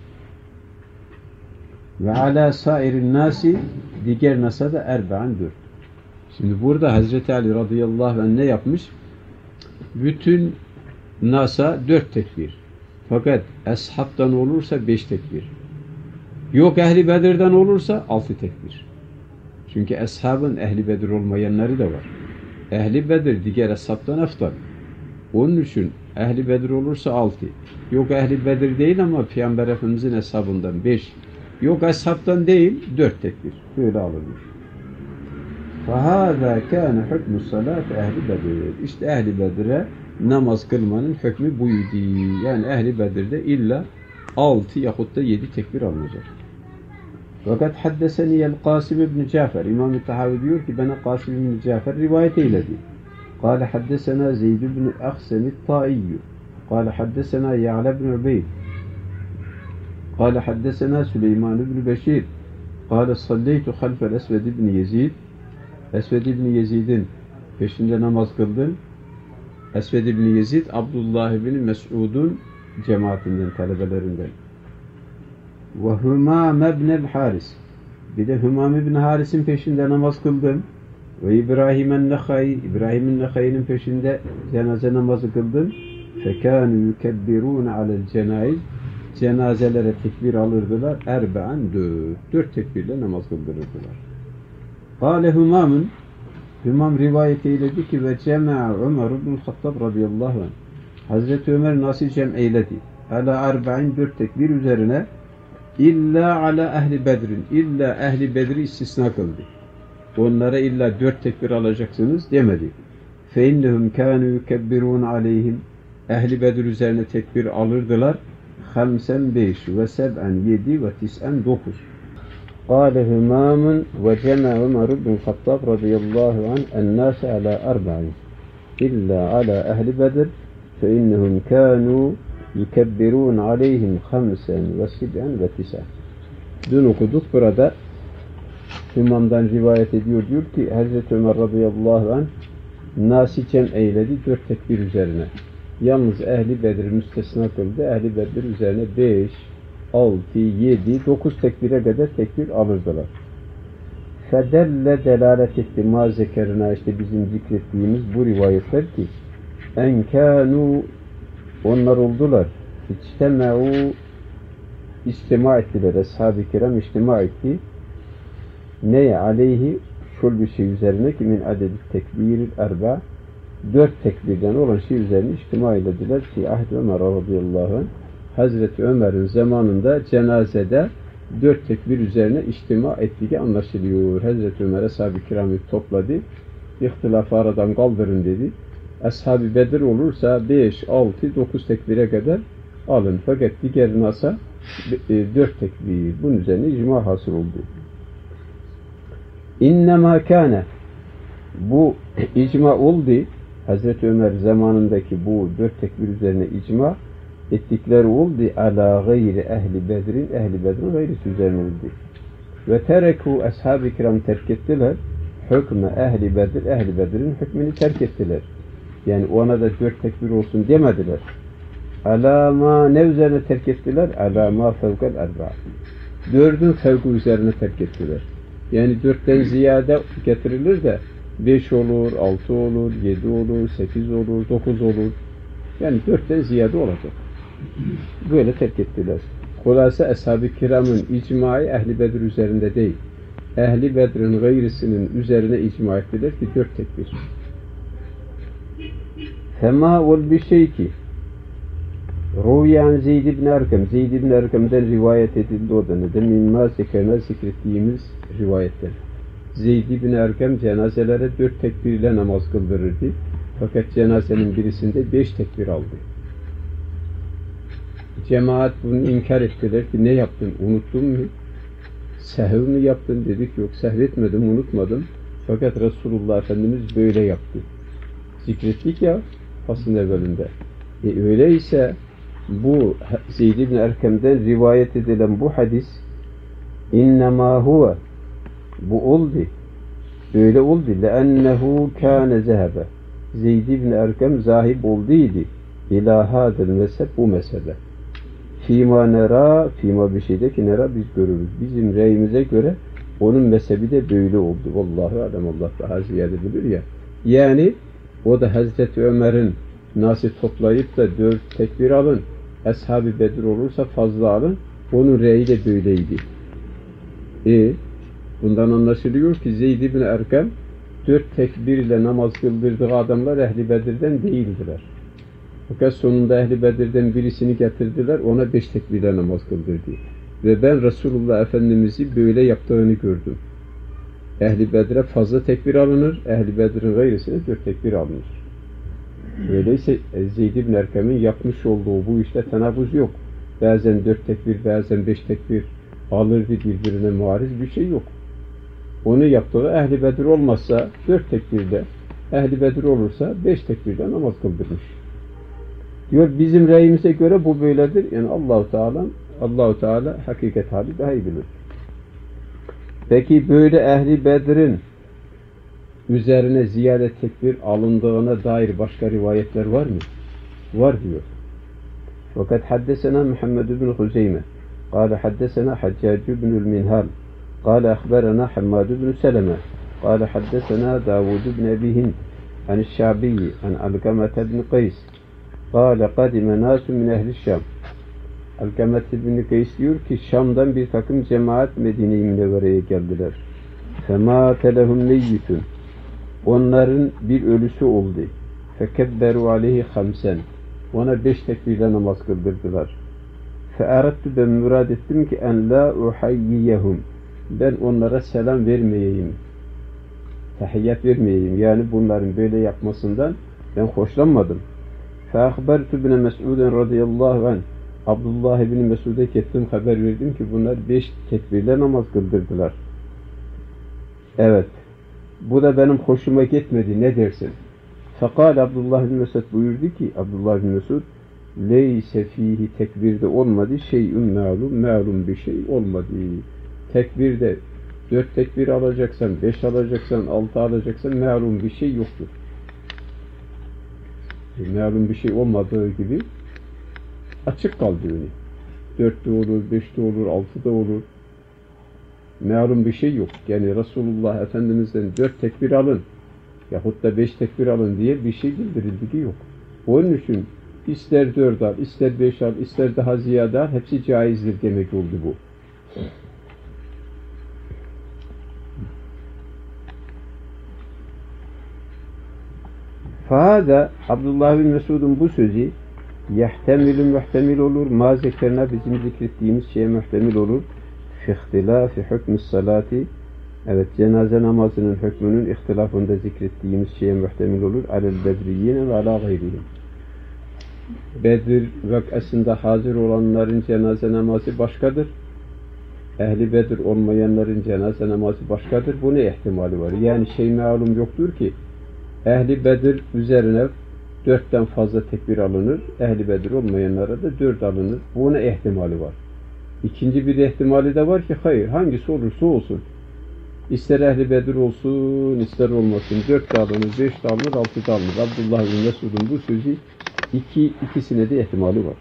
S1: Ve ala sairin nasi diğer nasa da 4. Şimdi burada Hazreti Ali radıyallahu anh ne yapmış? Bütün nasa 4 tekbir. Fakat eshabtan olursa 5 tekbir. Yok ehli bedirden olursa 6 tekbir. Çünkü eshabın ehli bedir olmayanları da var. Ehli bedir diğer eshabtan eftal. Onun için ehli bedir olursa 6. Yok ehli bedir değil ama Peygamber Efendimizin eshabından 5. Yok eshabtan değil 4 tekbir. Böyle alınmış. فَهَذَا كَانَ حُكْمُ الصَّلَاةِ ehli bedir. İşte ehli bedire namaz kılmanın hükmü buydu. Yani ehli bedirde illa 6 yahut da 7 tekbir alınacak. Fakat haddeseni el-Qasim ibn Cafer. İmam-ı Tahavi diyor ki bana Qasim ibn Cafer rivayet eyledi. Kale haddesena Zeyd ibn Akhsem el-Ta'iyyü. Kale haddesena Ya'la ibn Ubeyd. Kale haddesena Süleyman ibn Beşir. Kale salleytu halfel Esved ibn Yezid. Esved ibn Yezid'in peşinde namaz kıldım. Esved ibn Yezid, Abdullah ibn Mes'ud'un cemaatinden, talebelerinden. Ve Hümam ibn Haris. Bir de Hümam ibn Haris'in peşinde namaz kıldım. Ve İbrahim Nekhai, İbrahim Nekhai'nin peşinde cenaze namazı kıldım. Fekânü yukebbirûne alel cenaiz. Cenazelere tekbir alırdılar. 4 tekbirle namaz kıldırırdılar. Kâle Hümam'ın Hümam rivayet eyledi ki ve cema'a Ömer ibn Hattab radıyallahu anh. Hazreti Ömer nasıl cem eyledi? Ala 4 tekbir üzerine illa ala ehli bedrin. İlla ehli bedri istisna kıldı. Onlara illa 4 tekbir alacaksınız demedi. Fe innehum kânü yukebbirûn aleyhim. Ehli bedir üzerine tekbir alırdılar. 5 ve 7 ve 9. قال همام وجمع عمر بن الخطاب رضي الله عنه الناس على 4 إلا على أهل بدر فإنهم كانوا يكبرون عليهم 5 ve 9. Dün okuduk burada Hümam'dan rivayet ediyor diyor ki Hazreti Ömer radıyallahu anh nasi cem eyledi 4 tekbir üzerine. Yalnız ehli bedir müstesna kıldı. Ehli bedir üzerine 5, 6, 7, 9 tekbire kadar tekbir alırdılar. Fedelle delalet etti ma zekerina işte bizim zikrettiğimiz bu rivayetler ki enkânu onlar oldular. İçtemâ'u istima ettiler. Ashab-ı kiram istima etti. Neye aleyhi şul bir şey üzerine ki min adedi tekbir 4 4 tekbirden olan şey üzerine istima eylediler ki Ahd Ömer radıyallahu anh Hazreti Ömer'in zamanında cenazede 4 tekbir üzerine istima ettiği anlaşılıyor. Hazreti Ömer ashab-ı kiramı topladı. İhtilafı aradan kaldırın dedi. Ashab-ı Bedir olursa 5, 6, 9 tekbire kadar alın. Fakat diğer nasa 4 tekbir. Bunun üzerine icma hasıl oldu. İnnemâ kâne bu icma oldu. Hazreti Ömer zamanındaki bu 4 tekbir üzerine icma ettikleri oldu. Ala gayri ehli bedrin, ehli bedrin gayrisi üzerine oldu. Ve tereku ashab-ı kiram terk ettiler. Hükme ehli bedir, ehli bedrin hükmünü terk ettiler. Yani ona da 4 tekbir olsun demediler. Ala ma ne üzerine terk ettiler? Ala ma fevkel 4. 4'ün fevku üzerine terk ettiler. Yani 4'ten ziyade getirilir de 5 olur, 6 olur, 7 olur, 8 olur, 9 olur. Yani 4'ten ziyade olacak. Böyle terk ettiler. Hulasa ashab-ı kiramın icmayı ehli bedir üzerinde değil. Ehli bedrin gayrisinin üzerine icma ettiler ki 4 tekbir. Fema ol bir şey ki Ruyan Zeyd ibn Erkem, Zeyd ibn Erkem'den rivayet edildi o da neden? Mimma zekerine zikrettiğimiz rivayetten. Zeyd ibn Erkem cenazelere 4 tekbirle namaz kıldırırdı. Fakat cenazenin birisinde 5 tekbir aldı. Cemaat bunu inkar ettiler ki ne yaptın? Unuttun mu? Sehv mi yaptın? Dedik yok sehv etmedim, unutmadım. Fakat Resulullah Efendimiz böyle yaptı. Zikrettik ya fasıl evvelinde. Öyleyse bu Zeyd ibn Erkem'den rivayet edilen bu hadis innema huve bu oldu. Böyle oldu. لَاَنَّهُ كَانَ zehebe. Zeyd ibn Erkem zahib olduydu. İlâ hâdel mezheb, bu mezhebe. Fîmâ nerâ, fîmâ bir şeyde ki nerâ biz görürüz. Bizim reyimize göre onun mezhebi de böyle oldu. Vallahi alem, Allah daha ziyade bilir ya. Yani o da Hazreti Ömer'in nasıl toplayıp da 4 tekbir alın, Ashab-ı Bedir olursa fazla alın, onun reyi de böyleydi. Bundan anlaşılıyor ki Zeyd ibn Erkem 4 tekbir ile namaz kıldırdığı adamlar Ehl-i Bedir'den değildiler. Fakat sonunda Ehl-i Bedir'den birisini getirdiler, ona 5 tekbirle namaz kıldırdı. Ve ben Resulullah Efendimiz'i böyle yaptığını gördüm. Ehl-i Bedir'e fazla tekbir alınır, Ehl-i Bedir'in gayrisine 4 tekbir alınır. Öyleyse Zeyd ibn Erkem'in yapmış olduğu bu işte tenakuz yok. Bazen 4 tekbir, bazen 5 tekbir alırdı, birbirine muhariz bir şey yok. Onu yaptığı Ehl-i Bedir olmazsa 4 tekbirde, Ehl-i Bedir olursa 5 tekbirde namaz kıldırmış. Diyor bizim reyimize göre bu böyledir. Yani Allahu Teala hakikat hali daha iyi bilir. Peki böyle Ehl-i Bedir'in üzerine ziyade tekbir alındığına dair başka rivayetler var mı? Var diyor. Fakat haddesena Muhammed ibn Huzeyme قال حدثنا حجاج بن المنهال قال أخبرنا حماد بن سلمة قال حدثنا داود بن أبي هند عن الشعبي عن علقمة بن قيس قال قدم ناس من أهل الشام. Alkamet ibn Kays diyor ki Şam'dan bir takım cemaat Medine-i Münevvere'ye geldiler. فَمَا تَلَهُمْ مَيِّتٌ. Onların bir ölüsü oldu. فَكَبَّرُوا عَلَيْهِ خَمْسًا. Ona 5 tekbirle namaz kıldırdılar. فَاَرَدْتُ ben murad ettim ki en la uhayyiyehum. Ben onlara selam vermeyeyim. Tahiyyat vermeyeyim. Yani bunların böyle yapmasından ben hoşlanmadım. فَاَخْبَرْتُ بِنَ مَسْعُودًا radıyallahu anh. Abdullah ibn Mesud'a gittim, haber verdim ki bunlar 5 tekbirle namaz kıldırdılar. Evet. Bu da benim hoşuma gitmedi. Ne dersin? Fakal Abdullah ibn Mesud buyurdu ki Abdullah ibn Mesud leyse fihi tekbirde olmadı şey'ün ma'lum bir şey olmadı. Tekbirde 4 tekbir alacaksan, 5 alacaksan, 6 alacaksan ma'lum bir şey yoktur. Ma'lum bir şey olmadığı gibi açık kaldı önü. 4'te olur, 5'te olur, 6'da olur. Ma'lum bir şey yok. Yani Resulullah Efendimiz'den 4 tekbir alın yahut da 5 tekbir alın diye bir şey bildirildiği yok. Onun için ister 4 al, ister 5 al, ister daha ziyade al, hepsi caizdir demek oldu bu. Fahada Abdullah bin Mesud'un bu sözü yahtemilü muhtemil olur. Ma zekerna bizim zikrettiğimiz şeye muhtemil olur. Fihtilafi hükmü salati. Evet, cenaze namazının hükmünün ihtilafında zikrettiğimiz şeye muhtemil olur. Alel bedriyine ve ala gayrihim. Bedir vakasında hazır olanların cenaze namazı başkadır. Ehli Bedir olmayanların cenaze namazı başkadır. Bu ne ihtimali var? Yani şey malum yoktur ki Ehli Bedir üzerine 4'ten fazla tekbir alınır. Ehli Bedir olmayanlara da 4 alınır. Bu ne ihtimali var? İkinci bir ihtimali de var ki hayır, hangisi olursa olsun. İster Ehli Bedir olsun, ister olmasın. 4 de alınır, 5 de alınır, 6 da alınır. Abdullah bin Mesud'un bu sözü ikisine de ihtimali var.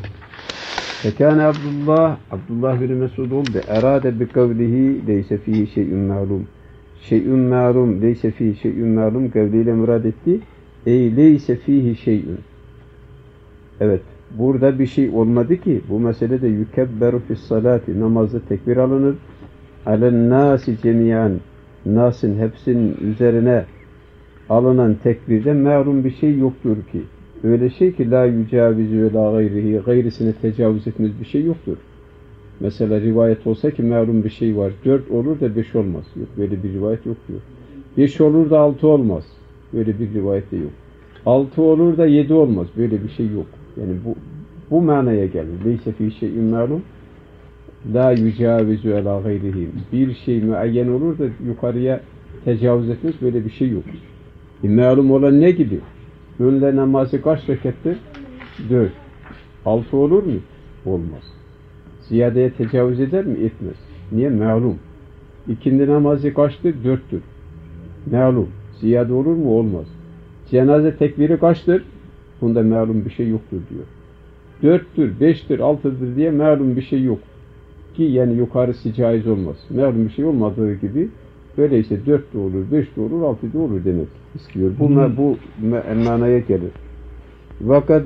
S1: Fekâne Abdullah bin Mesud oldu. Erâde bi kavlihi leyse fihi şey'ün ma'lum. Şey'ün ma'lum, leyse fihi şey'ün ma'lum kavliyle murad etti. Ey leyse fihi şey'ün. Evet, burada bir şey olmadı ki bu meselede yukebberu fis salati, namazda tekbir alınır. Alen nasi cemiyan, nasın hepsinin üzerine alınan tekbirde ma'lum bir şey yoktur ki. Öyle şey ki la yücavizu ve la gayrihi, gayrisine tecavüz etmez bir şey yoktur. Mesela rivayet olsa ki ma'lum bir şey var. 4 olur da 5 olmaz. Yok, böyle bir rivayet yok diyor. 5 olur da 6 olmaz. Böyle bir rivayet de yok. 6 olur da 7 olmaz. Böyle bir şey yok. Yani bu manaya gelir. Leyse fî şey'in ma'lum la yücavizu ve la gayrihi. Bir şey müayyen olur da yukarıya tecavüz etmez. Böyle bir şey yok. Ma'lum olan ne gibi? Önle namazı kaç rekattir? 4. 6 olur mu? Olmaz. Ziyadeye tecavüz eder mi? Etmez. Niye? Ma'lum. İkindi namazı kaçtır? 4'tür. Me'lum. Ziyade olur mu? Olmaz. Cenaze tekbiri kaçtır? Bunda me'lum bir şey yoktur diyor. 4'tür, 5'tir, 6'dır diye me'lum bir şey yok. Ki yani yukarısı caiz olmaz. Me'lum bir şey olmadığı gibi öyleyse 4 de olur, 5 de olur, 6 de olur demek istiyor. Bu manaya gelir. Vakat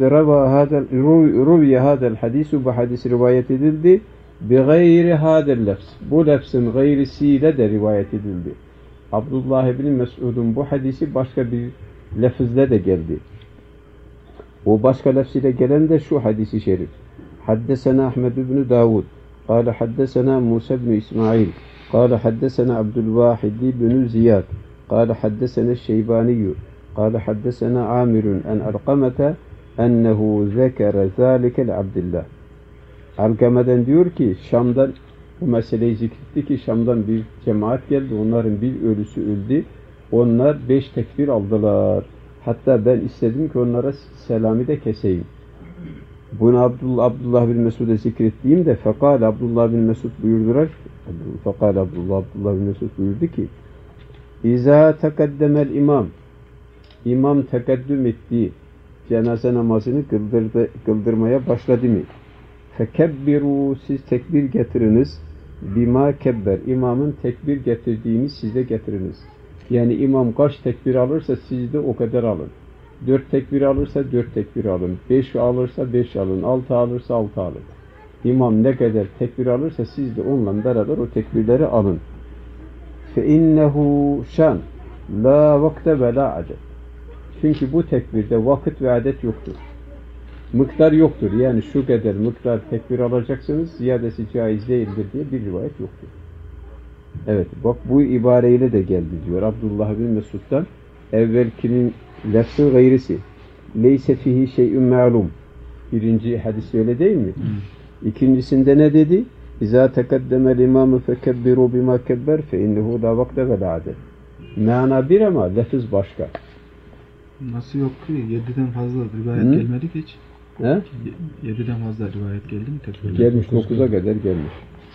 S1: ruviye hadel hadisu, bu hadis rivayet edildi. Bi gayri hadel lefz. Bu lefzin gayrisiyle de rivayet edildi. Abdullah ibn Mes'ud'un bu hadisi başka bir lefizle de geldi. O başka lefziyle gelen de şu hadisi şerif. Haddesena Ahmed ibn Davud. Kale haddesena Musa ibn İsmail. Kale haddesena Abdülvahid ibn Ziyad. Kale haddesena Şeybaniyyü. Kale haddesena Amirun en Alkamete ennehu zekere zâlike Abdillah. Alkame'den diyor ki Şam'dan bu meseleyi zikretti ki Şam'dan bir cemaat geldi. Onların bir ölüsü öldü. Onlar 5 tekbir aldılar. Hatta ben istedim ki onlara selami de keseyim. Bunu Abdullah bin Mesud'a zikrettiğim de fekal Abdullah bin Mesud buyurdular. Fekal Abdullah bin Mesud buyurdu ki İza tekaddemel imam, İmam tekaddüm etti. Cenaze namazını kıldırmaya başladı mı? Fekebbiru, siz tekbir getiriniz. Bima kebber, imamın tekbir getirdiğini siz de getiriniz. Yani imam kaç tekbir alırsa siz de o kadar alın. 4 tekbir alırsa 4 tekbir alın. 5 alırsa 5 alın. 6 alırsa 6 alın. İmam ne kadar tekbir alırsa siz de onunla beraber o tekbirleri alın. فَاِنَّهُ şan la vakte ve la adet. Çünkü bu tekbirde vakit ve adet yoktur. Miktar yoktur. Yani şu kadar miktar tekbir alacaksınız, ziyadesi caiz değildir diye bir rivayet yoktur. Evet, bak bu ibareyle de geldi diyor Abdullah bin Mesud'dan. Evvelkinin lafzı gayrisi. Leyse fihi şey'ün ma'lum. Birinci hadis öyle değil mi? İkincisinde ne dedi? İza tekaddemel imamı fekebbiru bima kebber fe innehu la vakte ve la adet. Mana bir ama lafız başka.
S3: Nasıl yok ki? 7'den fazla rivayet gelmedi ki hiç.
S1: He?
S3: 7'den fazla rivayet geldi mi? Tekbirler?
S1: Gelmiş, 9'a kadar gelmiş.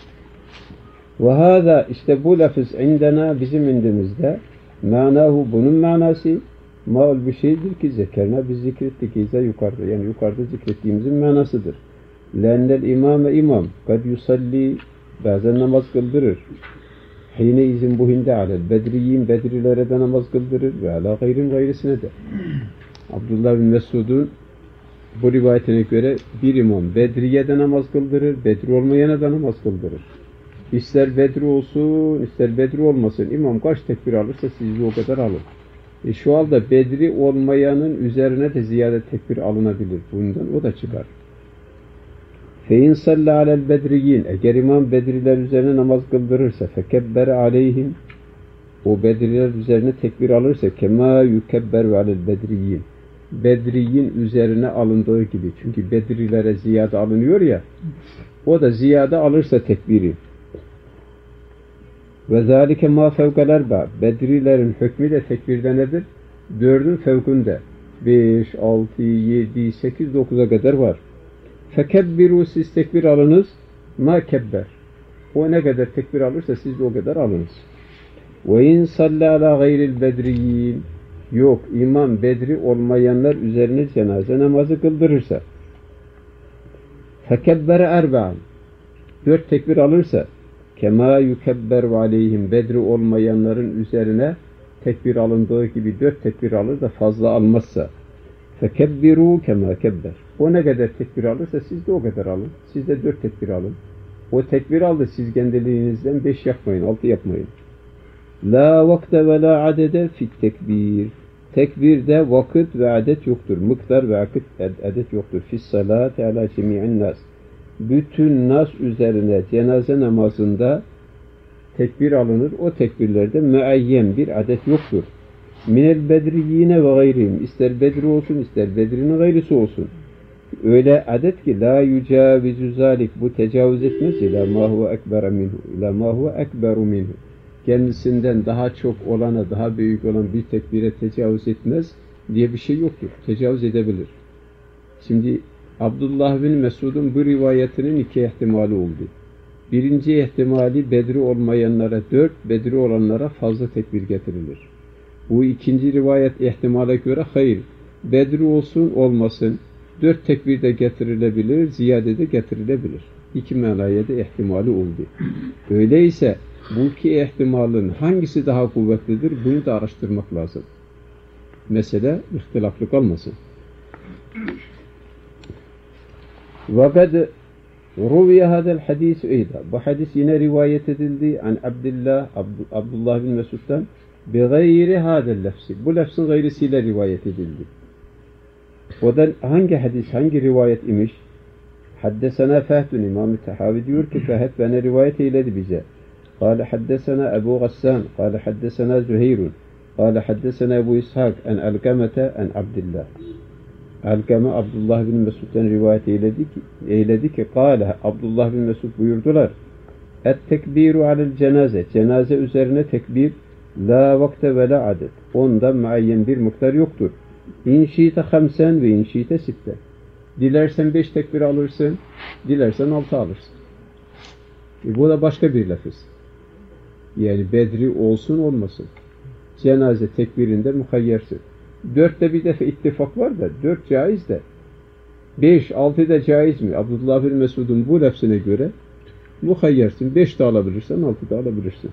S1: Ve hâzâ, işte bu lafız indena, bizim indimizde, manahu, bunun manası maul bir şeydir ki zekerna, biz zikrettik izle yukarıda, yani yukarıda zikrettiğimizin manasıdır. Lennel imam kad yusalli, bazen namaz kıldırır. Hine izin bu hinde alel bedriyin, bedrilere de namaz kıldırır ve ala gayrin gayrisine de. Abdullah bin Mesud'un bu rivayetine göre bir imam bedriyede namaz kıldırır, bedri olmayana da namaz kıldırır. İster bedri olsun, ister bedri olmasın, imam kaç tekbir alırsa siz de o kadar alın. Şu anda bedri olmayanın üzerine de ziyade tekbir alınabilir. Bundan o da çıkar. Fein salla alel bedriyin, eğer imam bedriler üzerine namaz kıldırırsa fekebbere aleyhim, o bedriler üzerine tekbir alırsa kema yukebber ve alel bedriyin, bedriyin üzerine alındığı gibi, çünkü bedrilere ziyade alınıyor ya, o da ziyade alırsa tekbiri. Ve zâlike mâ fevkel erba, bedrilerin hükmü de tekbirde nedir? 4'ün fevkünde. 5, 6, 7, 8, 9'a kadar var. Fekebbiru, siz tekbir alınız. Ma kebber. O ne kadar tekbir alırsa siz de o kadar alınız. Ve in salla ala gayril bedriyin. Yok, imam bedri olmayanlar üzerine cenaze namazı kıldırırsa. Fekebbere erba'an. 4 tekbir alırsa. Kema yukebber ve aleyhim. Bedri olmayanların üzerine tekbir alındığı gibi 4 tekbir alır da fazla almazsa. Fekebbiru kema kebber. O ne kadar tekbir alırsa siz de o kadar alın. Siz de 4 tekbir alın. O tekbir aldı, siz kendiliğinizden 5 yapmayın, 6 yapmayın. La vakte ve la adede fit tekbir. Tekbirde vakit ve adet yoktur. Miktar ve adet yoktur. Fis salati ala cemi'in nas. Bütün nas üzerine cenaze namazında tekbir alınır. O tekbirlerde müeyyen bir adet yoktur. Minel bedriyine ve gayrihim. İster bedri olsun, ister bedrinin gayrisi olsun. Öyle adet ki la yücavizu zalik, bu tecavüz etmez ila ma huve ekber minhu, ila ma huve ekberu minhu. Kendisinden daha çok olana, daha büyük olan bir tekbire tecavüz etmez diye bir şey yoktur. Tecavüz edebilir. Şimdi Abdullah bin Mesud'un bu rivayetinin 2 ihtimali oldu. Birinci ihtimali bedri olmayanlara 4, bedri olanlara fazla tekbir getirilir. Bu ikinci rivayet ihtimale göre hayır. Bedri olsun olmasın. 4 tekbir de getirilebilir, ziyade de getirilebilir. İki manaya da ihtimali oldu. Öyleyse bu iki ihtimalin hangisi daha kuvvetlidir? Bunu da araştırmak lazım. Mesele ihtilaflı kalmasın. وَقَدْ رُوِيَ هَذَا الْحَدِيثُ اَيْضًا Bu hadis yine rivayet edildi. An Abdullah bin Mesud'dan بِغَيْرِ هَذَا اللَّفْسِ Bu lafzın gayrisiyle rivayet edildi. O da hangi hadis, hangi rivayet imiş? Haddesena Fehdun İmam-ı Tahavi diyor ki Fehd bana rivayet eyledi bize. Kale haddesena Ebu Gassan, kale haddesena Züheyrun, kale haddesena Ebu İshak, en Alkamete, en Abdillah. Alkame Abdullah bin Mesud'dan rivayet eyledi ki kale Abdullah bin Mesud buyurdular. Et tekbiru alel cenaze, cenaze üzerine tekbir, la vakte ve la adet. Ondan muayyen bir miktar yoktur. İnşite hamsen ve inşite sitte. Dilersen 5 tekbir alırsın, dilersen 6 alırsın. Bu da başka bir lafız. Yani bedri olsun olmasın. Cenaze tekbirinde muhayyersin. 4'te bir defa ittifak var da 4 caiz de 5, 6 da caiz mi? Abdullah bin Mesud'un bu lafzine göre muhayyersin. 5 de alabilirsen 6 da alabilirsin.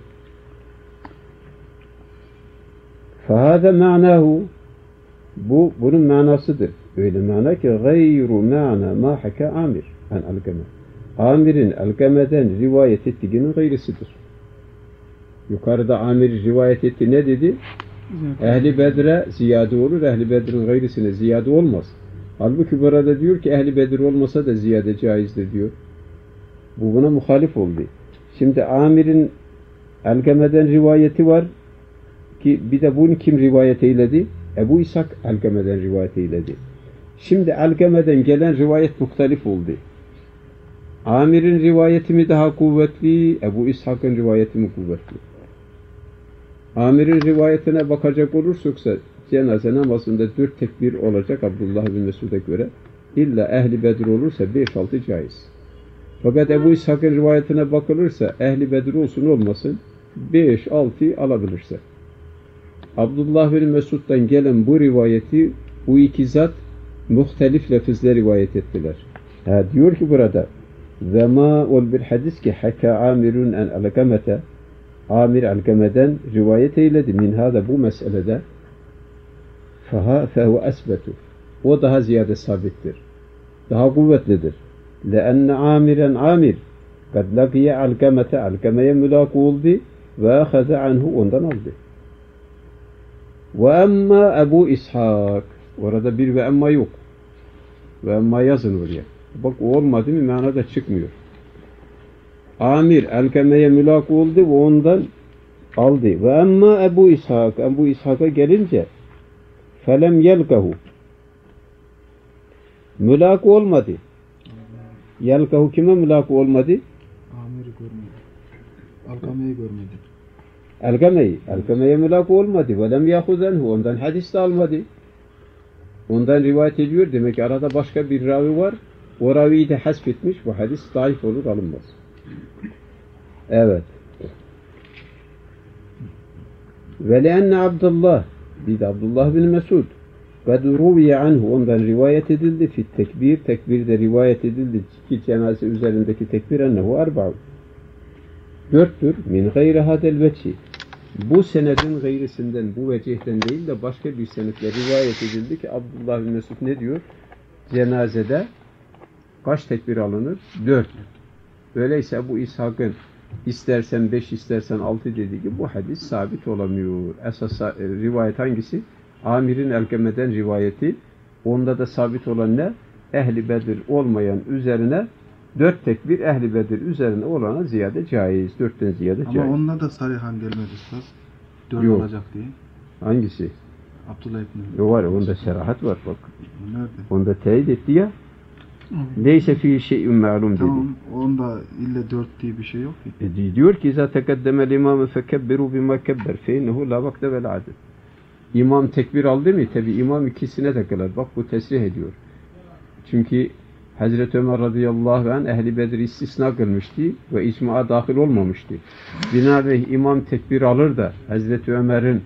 S1: فَهَذَا مَعْنَاهُ bunun manasıdır. Öyle mana ki gayru mana ma haka Amir an Alkame. Amir'in Alkame'den rivayet ettiğinin gayrisidir. Yukarıda Amir rivayet etti. Ne dedi? Ehli Bedre ziyade olur. Ehli Bedr'in gayrisine ziyade olmaz. Halbuki burada diyor ki Ehli Bedir olmasa da ziyade caizdir diyor. Bu buna muhalif oldu. Şimdi Amir'in Alkame'den rivayeti var ki bir de bunu kim rivayet eyledi? Ebu İshak Alkame'den rivayet eyledi. Şimdi Alkame'den gelen rivayet muhtelif oldu. Amir'in rivayeti mi daha kuvvetli, Ebu İshak'ın rivayeti mi kuvvetli? Amir'in rivayetine bakacak olursa cenaze namazında 4 tekbir olacak Abdullah bin Mesud'a göre. İlla Ehli Bedir olursa 5-6 caiz. Fakat Ebu İshak'ın rivayetine bakılırsa Ehli Bedir olsun olmasın 5-6 alabilirse. Abdullah bin Mesud'dan gelen bu rivayeti bu iki zat muhtelif lafızla rivayet ettiler. Diyor ki burada ve ma ol bir hadis ki haka Amirun en Alkamete Amir Alkame'den rivayet eyledi minhada bu meselede fehu esbetu o daha ziyade sabittir. Daha kuvvetlidir. Leenne Amiren Amir kad lakiye Alkamete Alkame'ye mülak oldu ve ahaze anhu ondan aldı. Ve emma Ebu İshak orada bir ve emma yok. Ve emma yazın oraya. Bak o olmadı mı manada çıkmıyor. Amir Alkame'ye mülak oldu ve ondan aldı. Ve emma Ebu İshak Ebu İshak'a gelince felem yelkahu mülak olmadı. Yelkahu kime mülak olmadı?
S3: Amir'i görmedi. Alkame'yi görmedi.
S1: Alkame'ye mülak olmadı. Ve lem yahuzenhu ondan hadis de almadı. Ondan rivayet ediyor. Demek ki arada başka bir ravi var. O raviyi de hasfetmiş. Bu hadis zayıf olur, alınmaz. Evet. Ve leenne Abdullah bir de Abdullah bin Mesud kad ruviye anhu ondan rivayet edildi fit tekbir. Tekbirde rivayet edildi ki cenaze üzerindeki tekbir ennehu arba'u. 4'tür. Min gayri hadel veçhi. Bu senedin gayrisinden, bu vecihten değil de başka bir senetle rivayet edildi ki Abdullah bin Mesud ne diyor? Cenazede kaç tekbir alınır? 4. Öyleyse bu İshak'ın istersen 5 istersen 6 dediği gibi bu hadis sabit olamıyor. Esas rivayet hangisi? Amir'in Alkame'den rivayeti. Onda da sabit olan ne? Ehli Bedir olmayan üzerine 4 tekbir Ehli Bedir üzerine olana ziyade caiz. 4'ten ziyade caiz.
S3: Ama onunla da sarihan gelmedi Ustaz. 4
S1: Yok.
S3: olacak diye.
S1: Hangisi?
S3: Abdullah İbni.
S1: Yok var. Onda serahat var bak.
S3: Nerede?
S1: Onda teyit etti ya. Neyse fi şey'ün ma'lum dedi.
S3: Tamam. Onda illa 4 diye bir şey yok ki.
S1: Diyor ki İzâ tekeddemel imâme fekebbiru bimâ kebber feynehu la vakte vel adet. İmam tekbir aldı mı? Tabi imam ikisine de kılar. Bak bu tesrih ediyor. Çünkü Hazreti Ömer radıyallahu anh Ehli Bedir istisna kılmıştı ve icma'a dahil olmamıştı. Binaenaleyh imam tekbir alır da Hazreti Ömer'in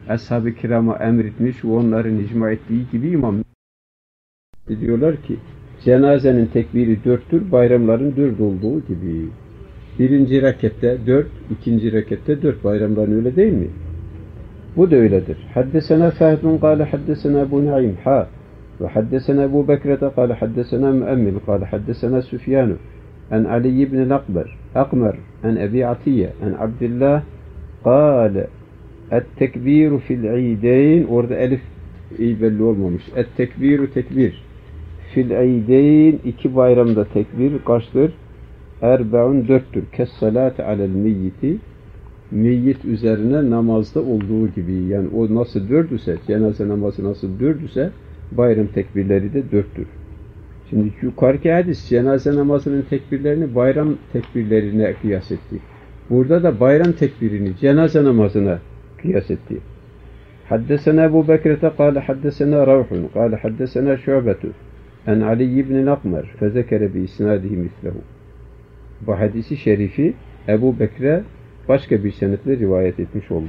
S1: Ashab-ı kirama emretmiş ve onların icma ettiği gibi imam diyorlar ki cenazenin tekbiri 4'tür, bayramların 4 olduğu gibi. Birinci rekatte 4, ikinci rekatte 4, bayramların öyle değil mi? Bu da öyledir. Haddesena Fahd kâle haddesena Ebu Naim ve haddesena Ebu Bekrete kâle haddesena Müemmil kâle haddesena Süfyanu an Ali ibn Akmer an Ebi Atiye an Abdullah kâle et-tekbiru fil-i'deyn, orada elif iyi belli olmamış. Et-tekbiru tekbir fil-i'deyn, iki bayramda tekbir kaçtır? Erbe'un 4'tür. Kes-salâti alel-meyyiti, meyyit üzerine namazda olduğu gibi. Yani o nasıl 4 ise, cenaze namazı nasıl 4 ise bayram tekbirleri de 4'tür. Şimdi yukarıki hadis cenaze namazının tekbirlerini bayram tekbirlerine kıyas etti. Burada da bayram tekbirini cenaze namazına kıyas etti. Haddesena Ebu Bekrete kâle haddesena Ravhun kâle haddesena Şu'betu en Ali ibn Akmer fezekere bi isnadihi mislehu. Bu hadisi şerifi Ebu Bekre başka bir senetle rivayet etmiş oldu.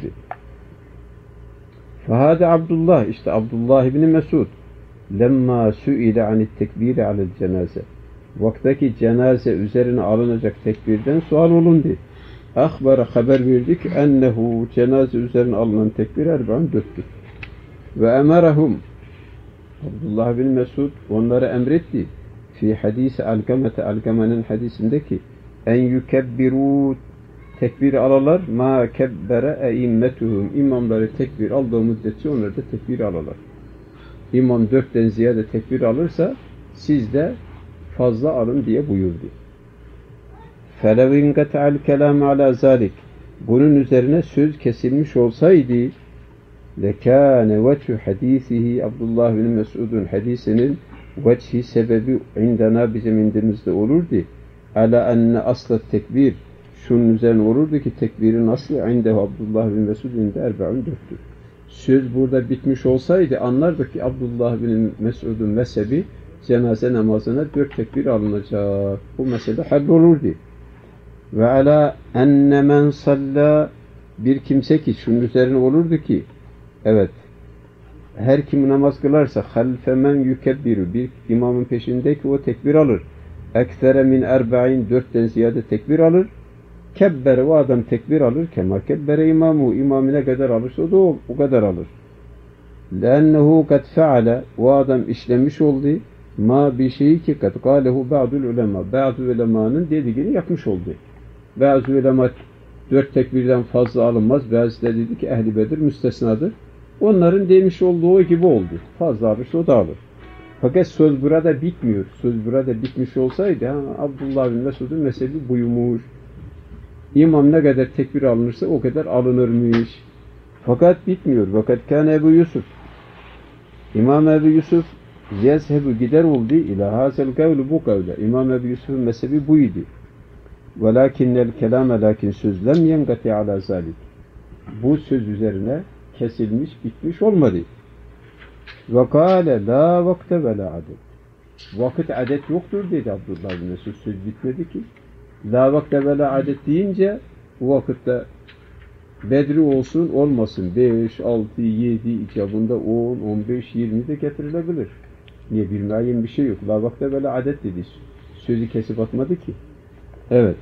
S1: Fahade Abdullah, işte Abdullah ibn Mesud lemma su'ile anit tekbiri alel cenaze, vaktaki cenaze üzerine alınacak tekbirden sual olundu. Akhbara haber verdik ennehu, cenaze üzerine alınan tekbir erbe'un 4'tür. Ve emerahum, Abdullah bin Mesud onlara emretti. Fi hadisi Algamete, Algame'nin hadisindeki en yukebbiru, tekbir alalar ma kebbere eimmetuhum, imamları tekbir aldığı müddetçe onlar da tekbir alalar. İmam 4'ten ziyade tekbir alırsa siz de fazla alın diye buyurdu. فَلَوْ اِنْقَتَعَ الْكَلَامَ عَلَى ذَٰلِكِ, bunun üzerine söz kesilmiş olsaydı لَكَانَ وَجْهُ حَد۪يثِهِ, Abdullah bin Mesud'un hadisinin vecihi sebebi indena, bizim indimizde olurdu. عَلَى اَنَّ asla tekbir, şunun üzerine olurdu ki tekbirin aslı indehu Abdullah bin Mesud'un da erbe'un 4'tür. Söz burada bitmiş olsaydı anlardık ki Abdullah bin Mesud'un mezhebi cenaze namazına 4 tekbir alınacak. Bu mesele hallolurdu. Ve ala enne men salla, bir kimse ki şunun üzerine olurdu ki evet, her kim namaz kılarsa halfe men yukebbiru, bir imamın peşindeki o tekbir alır. Eksere min erba'in, 4'ten ziyade tekbir alır. Kebbere, o adam tekbir alır. Kema kebbere imamu, imamı ne kadar alırsa o da o kadar alır. Lennehu kad feale, o adam işlemiş oldu. Ma bir şeyi ki kad kâlehu ba'dul ulema, bazı ulemanın dediğini yapmış oldu. Bazı ulema 4 tekbirden fazla alınmaz. Bazı da dedi ki Ehl-i Bedir müstesnadır. Onların demiş olduğu gibi oldu. Fazla alırsa o da alır. Fakat söz burada bitmiyor. Söz burada bitmiş olsaydı Abdullah bin Mesud'un mezhebi buymuş. İmam ne kadar tekbir alınırsa o kadar alınırmış. Fakat bitmiyor. Fakat kâne Ebu Yusuf, İmam Ebu Yusuf yezhebu, gider oldu ila hazel kavlu, bu kavle. İmam Ebu Yusuf'un mezhebi buydu. Velakinnel kelame, lakin söz lem yengati ala zalik, bu söz üzerine kesilmiş, bitmiş olmadı. Ve kâle la vakte ve la adet, vakit adet yoktur dedi Abdullah bin Mesud, söz bitmedi ki. La vakte ve la adet deyince bu vakitte Bedri olsun olmasın 5, 6, 7 icabında 10, 15, 20 de getirilebilir. Niye, bir müayyen bir şey yok. La vakte ve la adet dedi. Sözü kesip atmadı ki. Evet.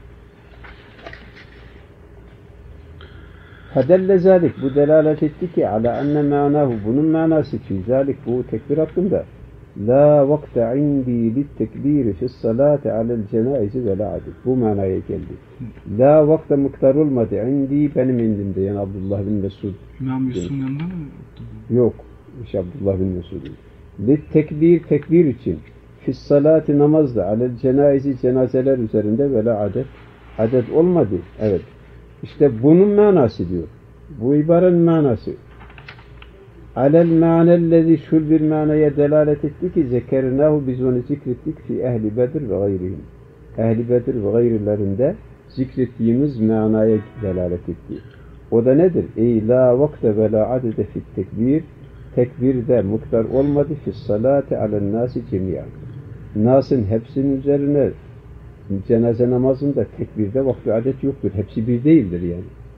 S1: Fedelle zalik, bu delalet etti ki ala enne manahu, bunun manası fi zalik, bu tekbir hakkında. La vakte indi lit tekbiri fis salati alel cenaizi ve la adet. Bu manaya geldi. La vakte miktar olmadı indi, benim indimde, yani Abdullah bin Mesud.
S3: İmam Yusuf'un yanında mı?
S1: Yok. İşte Abdullah bin Mesud'un. Lit tekbir, tekbir için. Fis salati, namazda. Alel cenaizi, cenazeler üzerinde ve la adet. Adet olmadı. Evet. İşte bunun manası diyor. Bu ibarenin manası. Alel ma'nellezi, şul bir manaya delalet etti ki zekernahu, biz onu zikrettik fi ehli Bedir ve gayrihim. Ehli Bedir ve gayrilerinde zikrettiğimiz manaya delalet etti. O da nedir? Ey la vakte ve la adede fit tekbir, tekbirde miktar olmadı fis salati alen nasi cemiyan. Nas'ın hepsinin üzerine cenaze namazında tekbirde vakti adet yoktur. Hepsi bir değildir yani.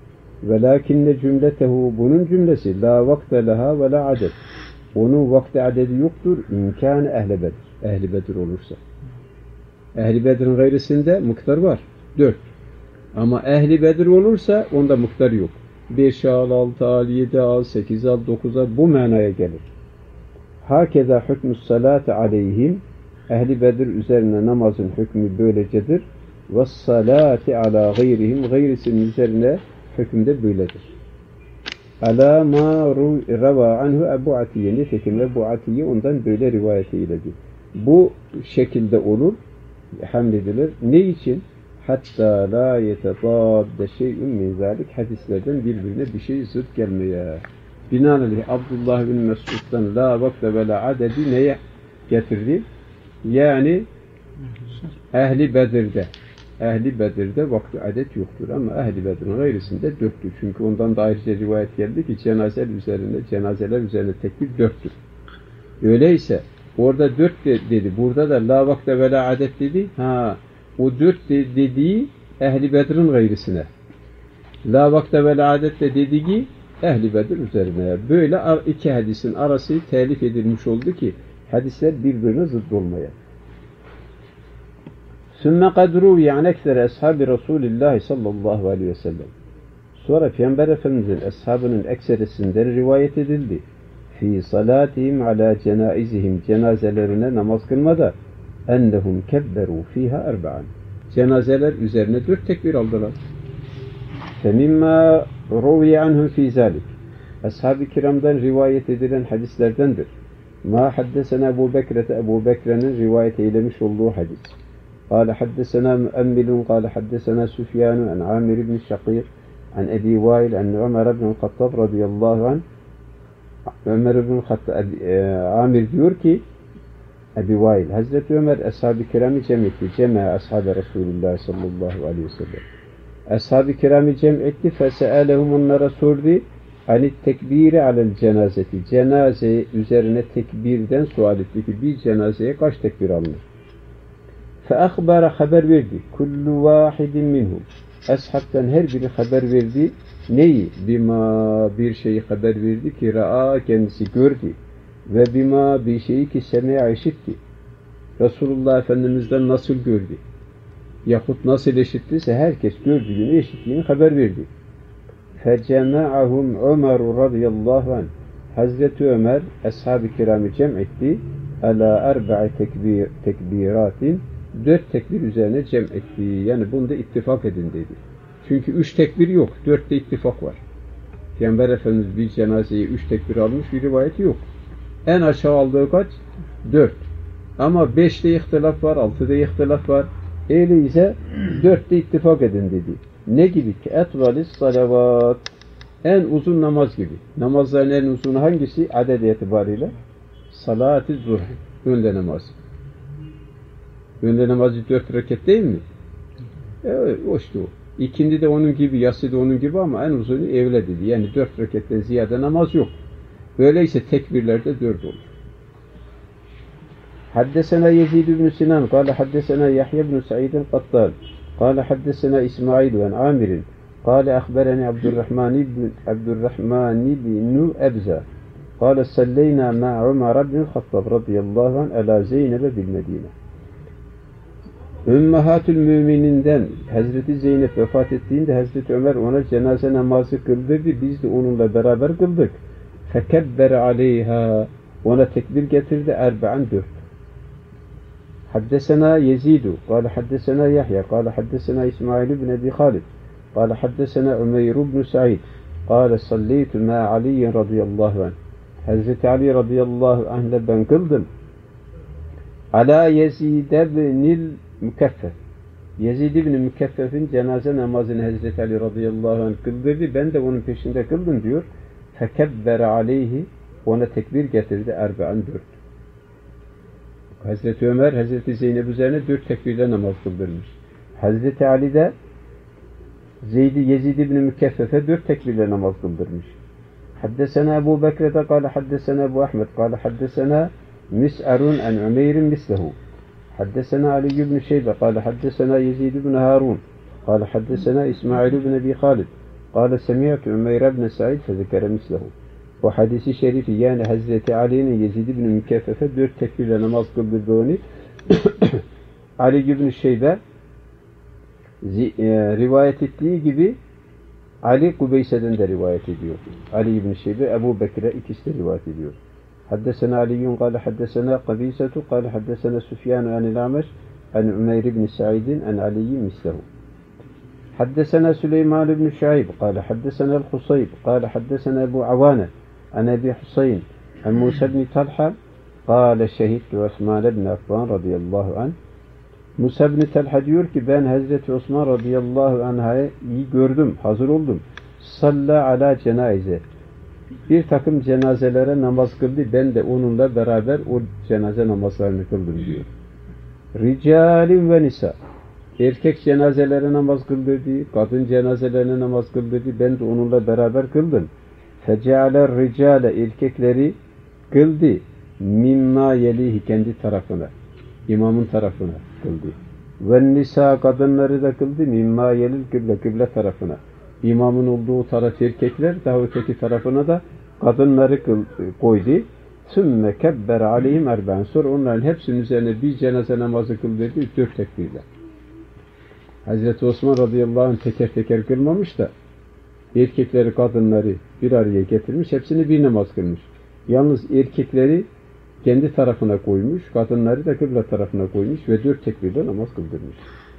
S1: Velakinne cümletehu, bunun cümlesi la vakte leha ve la adet. Onun vakti adedi yoktur. İmkanı ehli Bedir. Ehli Bedir olursa. Ehli Bedir'in gayrisinde miktar var. 4. Ama ehli Bedir olursa onda miktar yok. 5 al, 6 al, 7 al, 8 al, 9 al, bu manaya gelir. Hakeza hükmü salati aleyhim, ehli Bedir üzerine namazın hükmü böylecedir. Ve salati ala gayrihim, gayrisinin üzerine hüküm de böyledir. Ala ma rava anhu Ebu Atiye, nitekim Ebu Atiye ondan böyle rivayet eyledi. Bu şekilde olur, hamledilir. Ne için? Hatta la yetetadde şey'ün min zalik, hadislerden birbirine bir şey zıt gelmeye. Binaenaleyh Abdullah bin Mesud'dan la vakte ve la adedi neye getirdi? Yani ehli Bedir'de vakti adet yoktur ama ehli Bedir'in gayrisinde 4'tür. Çünkü ondan da ayrıca rivayet geldi ki cenazeler üzerine tekbir 4'tür. Öyleyse orada 4 dedi. Burada da la vakte ve la adet dedi. O 4 dediği ehli Bedir'in gayrisine. La vakte ve la adet de dediği ehli Bedir üzerine. Böyle iki hadisin arası telif edilmiş oldu ki hadisler birbirine zıt olmaya. Sümme kadru yani ekseri ashabi Resulullah sallallahu aleyhi ve sellem. Sonra Peygamber Efendimiz'in ashabının ekserisinden rivayet edildi. Fi salatihim ala cenaizihim, cenazelerine namaz kılmada ennehum kebberu fiha erba'an. Cenazeler üzerine 4 tekbir aldılar. Femimma ruviye anhum fi zalik. Ashab-ı kiramdan rivayet edilen hadislerdendir. Ma haddesena Ebu Bekre'nin rivayet eylemiş olduğu hadis. قال حدثنا مؤمل قال حدثنا سفيان عن عامر بن الشقيق عن أبي وائل عن عمر بن الخطاب رضي الله عنه. Ömer bin Hattab Amir diyor ki Ebi Vail, Hazreti Ömer ashab-ı kiramı cem etti. Cema'a ashab-ı Resulullah sallallahu aleyhi ve sellem. Ashab-ı kiramı cem etti. Fese'alehum, onlara sordu. Anit tekbiri alel cenazeti. Cenaze üzerine tekbirden sual etti ki bir cenazeye kaç tekbir alınır? فَأَخْبَرَ haber verdi. Kullu vahidin minhum. Ashabtan her biri haber verdi. Neyi? Bima, bir şeyi haber verdi ki ra'a, kendisi gördü. Ve bima, bir şeyi ki sem'a, işitti. Resulullah Efendimiz'den nasıl gördü? Yahut nasıl işittiyse herkes gördüğünü, işittiğini haber verdi. فَجَمَعَهُمْ عُمَرُ radıyallahu anh. Hazreti Ömer ashab-ı kiramı cem etti. Ala erba'i tekbiratin. 4 tekbir üzerine cem etti. Yani bunda ittifak edin dedi. Çünkü 3 tekbir yok. 4'te ittifak var. Peygamber Efendimiz bir cenazeye 3 tekbir almış, bir rivayeti yok. En aşağı aldığı kaç? 4. Ama 5'te ihtilaf var, 6'da ihtilaf var. Öyleyse 4'te ittifak edin dedi. Ne gibi ki? Etvalis salavat. En uzun namaz gibi. Namazların en uzunu hangisi? Adedi itibariyle. Salat-ı zuhr. Öğle namazı. Öğle namazı 4 rekat değil mi? Evet, o işte o. İkindi de onun gibi, yatsı da onun gibi ama en uzunu evle dedi. Yani 4 rekatten ziyade namaz yok. Öyleyse tekbirlerde 4 olur. Haddesena Yezid ibn Sinan, kâle haddesena Yahya ibn Sa'id'in Qattal, kâle haddesena İsmail ve Amir'in, kâle akhbereni Abdurrahman ibn Ebza, kâle salleyna ma Umar ibn Khattab radıyallahu anh ala Zeynep'e bil Medine. Ümmehatül mümininden Hazreti Zeynep vefat ettiğinde Hazreti Ömer ona cenaze namazı kıldırdı. Biz de onunla beraber kıldık. Fekebbere aleyha, ona tekbir getirdi. Erba'an 4. Haddesena Yezidu, kâle haddesena Yahya, kâle haddesena İsmail ibn Ebi Halid, kâle haddesena Umeyr ibn Sa'id, kâle salleytu ma Ali'in radıyallahu anh. Hazreti Ali radıyallahu anh'le ben kıldım. Ala Yezid ibnil Mükeffef. Yezid ibn Mükeffef'in cenaze namazını Hazreti Ali radıyallahu anh kıldırdı. Ben de onun peşinde kıldım diyor. Fekebbere aleyhi, ona tekbir getirdi. Erba'an 4. Hazreti Ömer, Hazreti Zeynep üzerine 4 tekbirle namaz kıldırmış. Hazreti Ali de Yezid ibn Mükeffef'e 4 tekbirle namaz kıldırmış. Haddesena Ebu Bekre'de kâle haddesena Ebu Ahmed kâle haddesena Mis'arun en Umeyr'in mislehu. حدثنا علي بن شيبة قال حدثنا يزيد بن هارون قال حدثنا إسماعيل بن أبي خالد قال سمعت عمير بن سعيد فذكر مثله. Bu hadisi şerifi yani Hazreti Ali'nin Yezid ibn Mükeffefe 4 tekbirle namaz kıldırdığını Ali ibn Şeybe rivayet ettiği gibi Ali Kubeyse'den de rivayet ediyor. Ali ibn Şeybe, Ebu Bekir'e ikisi de rivayet ediyor. Haddesena Aliyyun kâle haddesena Kabisetu kâle haddesena Süfyanu anil Ameş an Umeyr ibn Sa'idin an Aliyyin mislehu. Haddesena Süleyman ibn Şuayb kâle haddesena el-Husayb kâle haddesena Ebu Avane an Ebi Husayn an Musa ibn Talha kâle şehidtu Osman ibn Affan radıyallahu anh. Musa ibn Talha diyor ki ben Hazreti Osman radıyallahu anh'ı iyi gördüm, hazır oldum. Salla ala cenaze. Bir takım cenazelere namaz kıldı. Ben de onunla beraber o cenaze namazlarını kıldım diyor. Ricalim ve nisa. Erkek cenazelere namaz kıldırdı, kadın cenazelerine namaz kıldırdı. Ben de onunla beraber kıldım. Fecealer ricale erkekleri kıldı. Mimma yelihi kendi tarafına. İmamın tarafına kıldı. Ve nisa kadınları da kıldı. Mimma yelil kıble, kıble tarafına. İmamın olduğu taraf erkekler, daha öteki tarafına da kadınları koydu. Sümme kebber aleyhim erben. Sonra onların hepsinin üzerine bir cenaze namazı kıldırdı. 4 tekbirle. Hazreti Osman radıyallahu anh teker teker kılmamış da erkekleri, kadınları bir araya getirmiş. Hepsini bir namaz kılmış. Yalnız erkekleri kendi tarafına koymuş, kadınları da kıble tarafına koymuş ve 4 tekbirle namaz kıldırmış.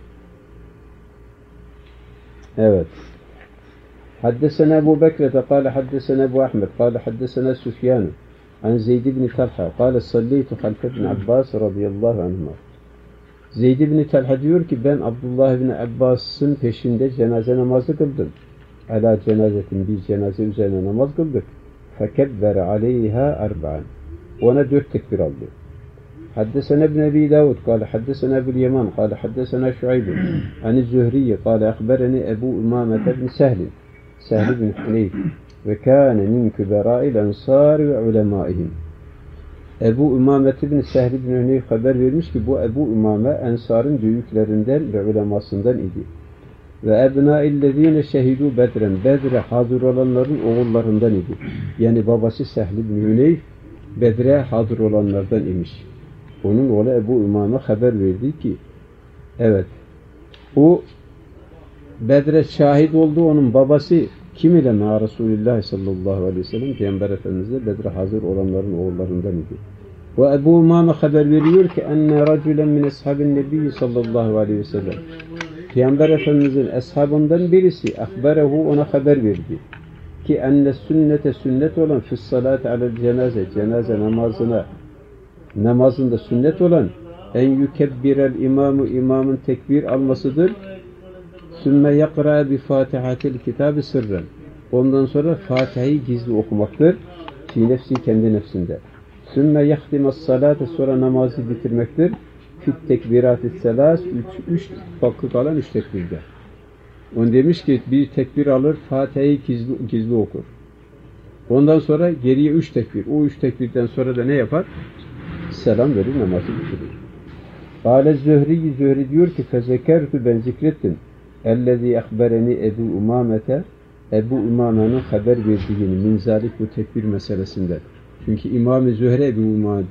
S1: Evet. Haddesena Ebu Bekre'de kâle haddesena Ebu Ahmed kâle haddesena Süfyanu an Zeyd ibn Talha kâle salleytu halfe ibn Abbas radıyallahu anhuma. Zeyd ibn Talha diyor ki ben Abdullah ibn Abbas'ın peşinde cenaze namazı kıldım. Ala cenazetin bir cenaze üzerine namaz kıldık. Fekebbere aleyha erba'an. Ona 4 tekbir aldı. Haddesena ibn Ebi Davud kâle haddesena Ebu'l Yaman kâle haddesena Şuayb an Zühriye kâle akbereni Ebu Umamete ibn Sehlin Sehl ibn Huneyf ve kâne min küberâil ensâr ve ulemâihim. Ebu Umamet ibn Sehl ibn Huneyf haber vermiş ki bu Ebu Umame Ensar'ın büyüklerinden ve ulemasından idi. Ve ebnâillezîne şehidû bedren. Bedre hazır olanların oğullarından idi. Yani babası Sehl ibn Huneyf Bedre hazır olanlardan imiş. Onun oğlu Ebu Umame haber verdi ki evet o Bedre şahit oldu. Onun babası kim ile ma Resulullah sallallahu aleyhi ve sellem Peygamber Efendimiz de Bedre hazır olanların oğullarından idi. Ve Ebu Umame haber veriyor ki enne raculen min ashabin nebi sallallahu aleyhi ve sellem Peygamber Efendimiz'in ashabından birisi akberehu ona haber verdi ki enne sünnete sünnet olan fis salat alel cenaze cenaze namazında sünnet olan en yukebbirel imamın tekbir almasıdır. Sümme yakra bi fatihatil kitabı sırren. Ondan sonra Fatiha'yı gizli okumaktır. Fi nefsi kendi nefsinde. Sümme yahtimas salate sonra namazı bitirmektir. Fit tekbiratis selas 3 hakkı kalan 3 tekbirde. On demiş ki bir tekbir alır, Fatiha'yı gizli okur. Ondan sonra geriye 3 tekbir. O 3 tekbirden sonra da ne yapar? Selam verir, namazı bitirir. Kâle Zühri diyor ki fezekertu ben zikrettim. Ellezî akbereni Ebu Umamete Ebu Umame'nin haber verdiğini minzalik bu tekbir meselesinde. Çünkü İmam-ı Zühre Ebu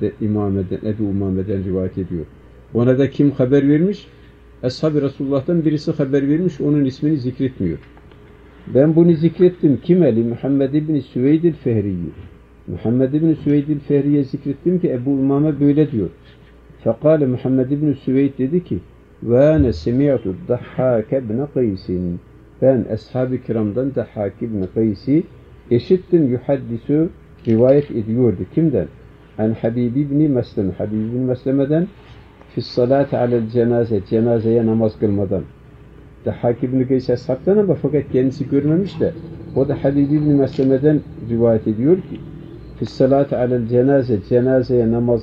S1: Umame'den rivayet ediyor. Ona da kim haber vermiş? Ashab-ı Resulullah'tan birisi haber vermiş, onun ismini zikretmiyor. Ben bunu zikrettim. Kim eli? Muhammed ibn Süveyd el-Fehri'yi. Muhammed ibn Süveyd el-Fehri'ye zikrettim ki Ebu Umame böyle diyor. Fekale Muhammed ibn Süveyd dedi ki ve ene semi'tu Dahhak ibn Qays'in. Ben ashab-ı kiramdan Dahhak ibn Qays'i eşittim yuhaddisu rivayet ediyordu. Kimden? An Habib ibn Mesleme. Habib ibn Mesleme'den fis salati alel cenaze cenazeye namaz kılmadan. Dahhak ibn Qays ashabtan ama fakat kendisi görmemiş de o da Habib ibn Mesleme'den rivayet ediyor ki fis salati alel cenaze cenazeye namaz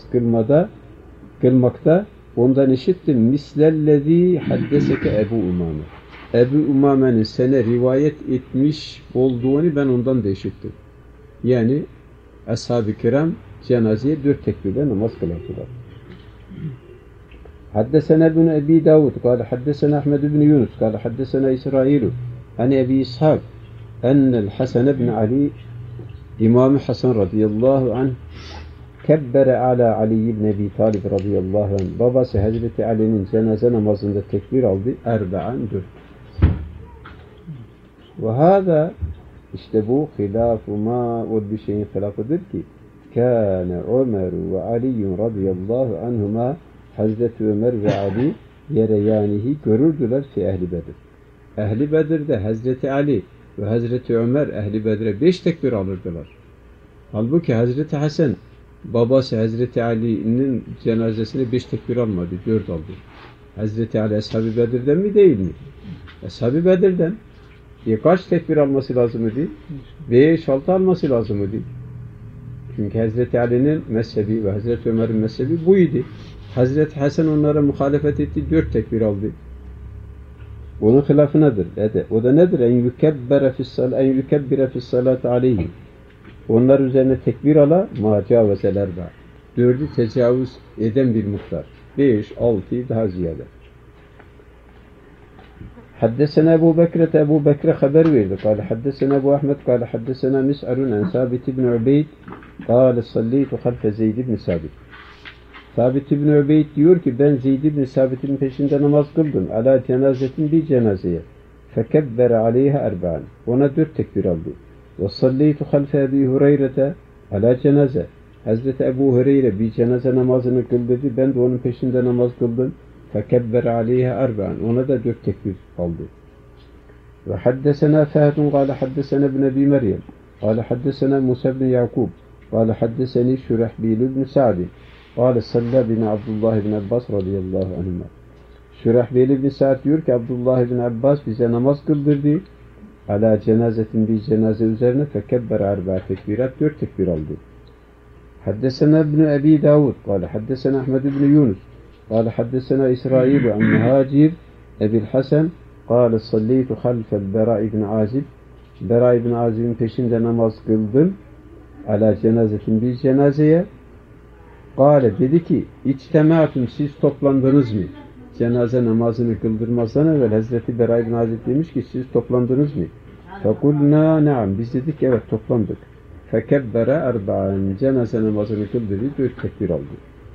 S1: kılmakta ondan işittim mislellezî haddeseke Ebu Umame. Ebu Umame'nin sene rivayet etmiş olduğunu ben ondan da işittim. Yani ashab-ı kiram cenazeye 4 tekbirle namaz kılardılar. Haddesena ibn Ebi Davud kâle haddesena Ahmed ibn Yunus kâle haddesena İsrailu hani Ebi İshak ennel Hasan ibn Ali İmam-ı Hasan radıyallahu anh kebbere ala Ali ibn Ebi Talib radıyallahu anh babası Hazreti Ali'nin cenaze namazında tekbir aldı. Erba'an 4. Ve hâzâ işte bu hilâfu mâ o bir şeyin hilafıdır ki kâne Ömer ve Ali radıyallahu anhuma Hazreti Ömer ve Ali yereyanihi görürdüler fi Ehli Bedir. Ehli Bedir'de Hazreti Ali ve Hazreti Ömer Ehli Bedir'e 5 tekbir alırdılar. Halbuki Hazreti Hasan babası Hazreti Ali'nin cenazesine 5 tekbir almadı, 4 aldı. Hazreti Ali Ashab-ı Bedir'den mi değil mi? Ashab-ı Bedir'den. Kaç tekbir alması lazım idi? 5-6 alması lazım idi. Çünkü Hazreti Ali'nin mezhebi ve Hazreti Ömer'in mezhebi buydu. Hazreti Hasan onlara muhalefet etti, 4 tekbir aldı. Onun hilafı nedir? O da nedir? En yukebbire fissalati aleyhi. Onlar üzerine tekbir ala macavezeler var. 4'ü tecavüz eden bir miktar. 5, 6 daha ziyade. Haddesena Ebu Bekir'e Ebu Bekir'e haber verdi. Kale haddesena Ebu Ahmet kale haddesena Mis'arun en Sabit ibn Ubeyd kale sallitu halfe Zeyd ibn Sabit. Sabit ibn Ubeyd diyor ki ben Zeyd ibn Sabit'in peşinde namaz kıldım. Ala cenazetin bir cenazeye. Fekebbere aleyha erba'an. Ona 4 tekbir aldı. Ve sallitu halfe Ebi Hureyre'te ala cenaze. Hazreti Ebu Hureyre bir cenaze namazını kıldırdı. Ben de onun peşinde namaz kıldım. Fekebbere aleyha erba'an. Ona da 4 tekbir aldı. Ve haddesena Fehedun kâle haddesena ibn Ebi Meryem. Kâle haddesena Musa ibn Yakub. Kâle haddeseni Şurehbil ibn Sa'di. Kâle sallâ bine Abdullah ibn Abbas radıyallahu anhuma. Şurehbil ibn Sa'd diyor ki Abdullah ibn Abbas bize namaz kıldırdı. Ala cenazetin bir cenaze üzerine fekebbere erba'a tekbirat 4 tekbir aldı. Haddesena ibn Ebi Davud. Kâle haddesena Ahmed ibn Yunus. قال حدثنا إسرائيل عن مهاجر أبي الحسن قال صليت خلف البراء بن عازب Bera ibn Azib'in peşinde namaz kıldım. Ala cenazetin bir cenazeye. Kale dedi ki içtematun siz toplandınız mı? Cenaze namazını kıldırmazdan evvel Hazreti Bera ibn Azib demiş ki siz toplandınız mı? Fekulna naam biz dedik evet toplandık. Fekebbere erba'an cenaze namazını kıldırdı 4 tekbir aldı.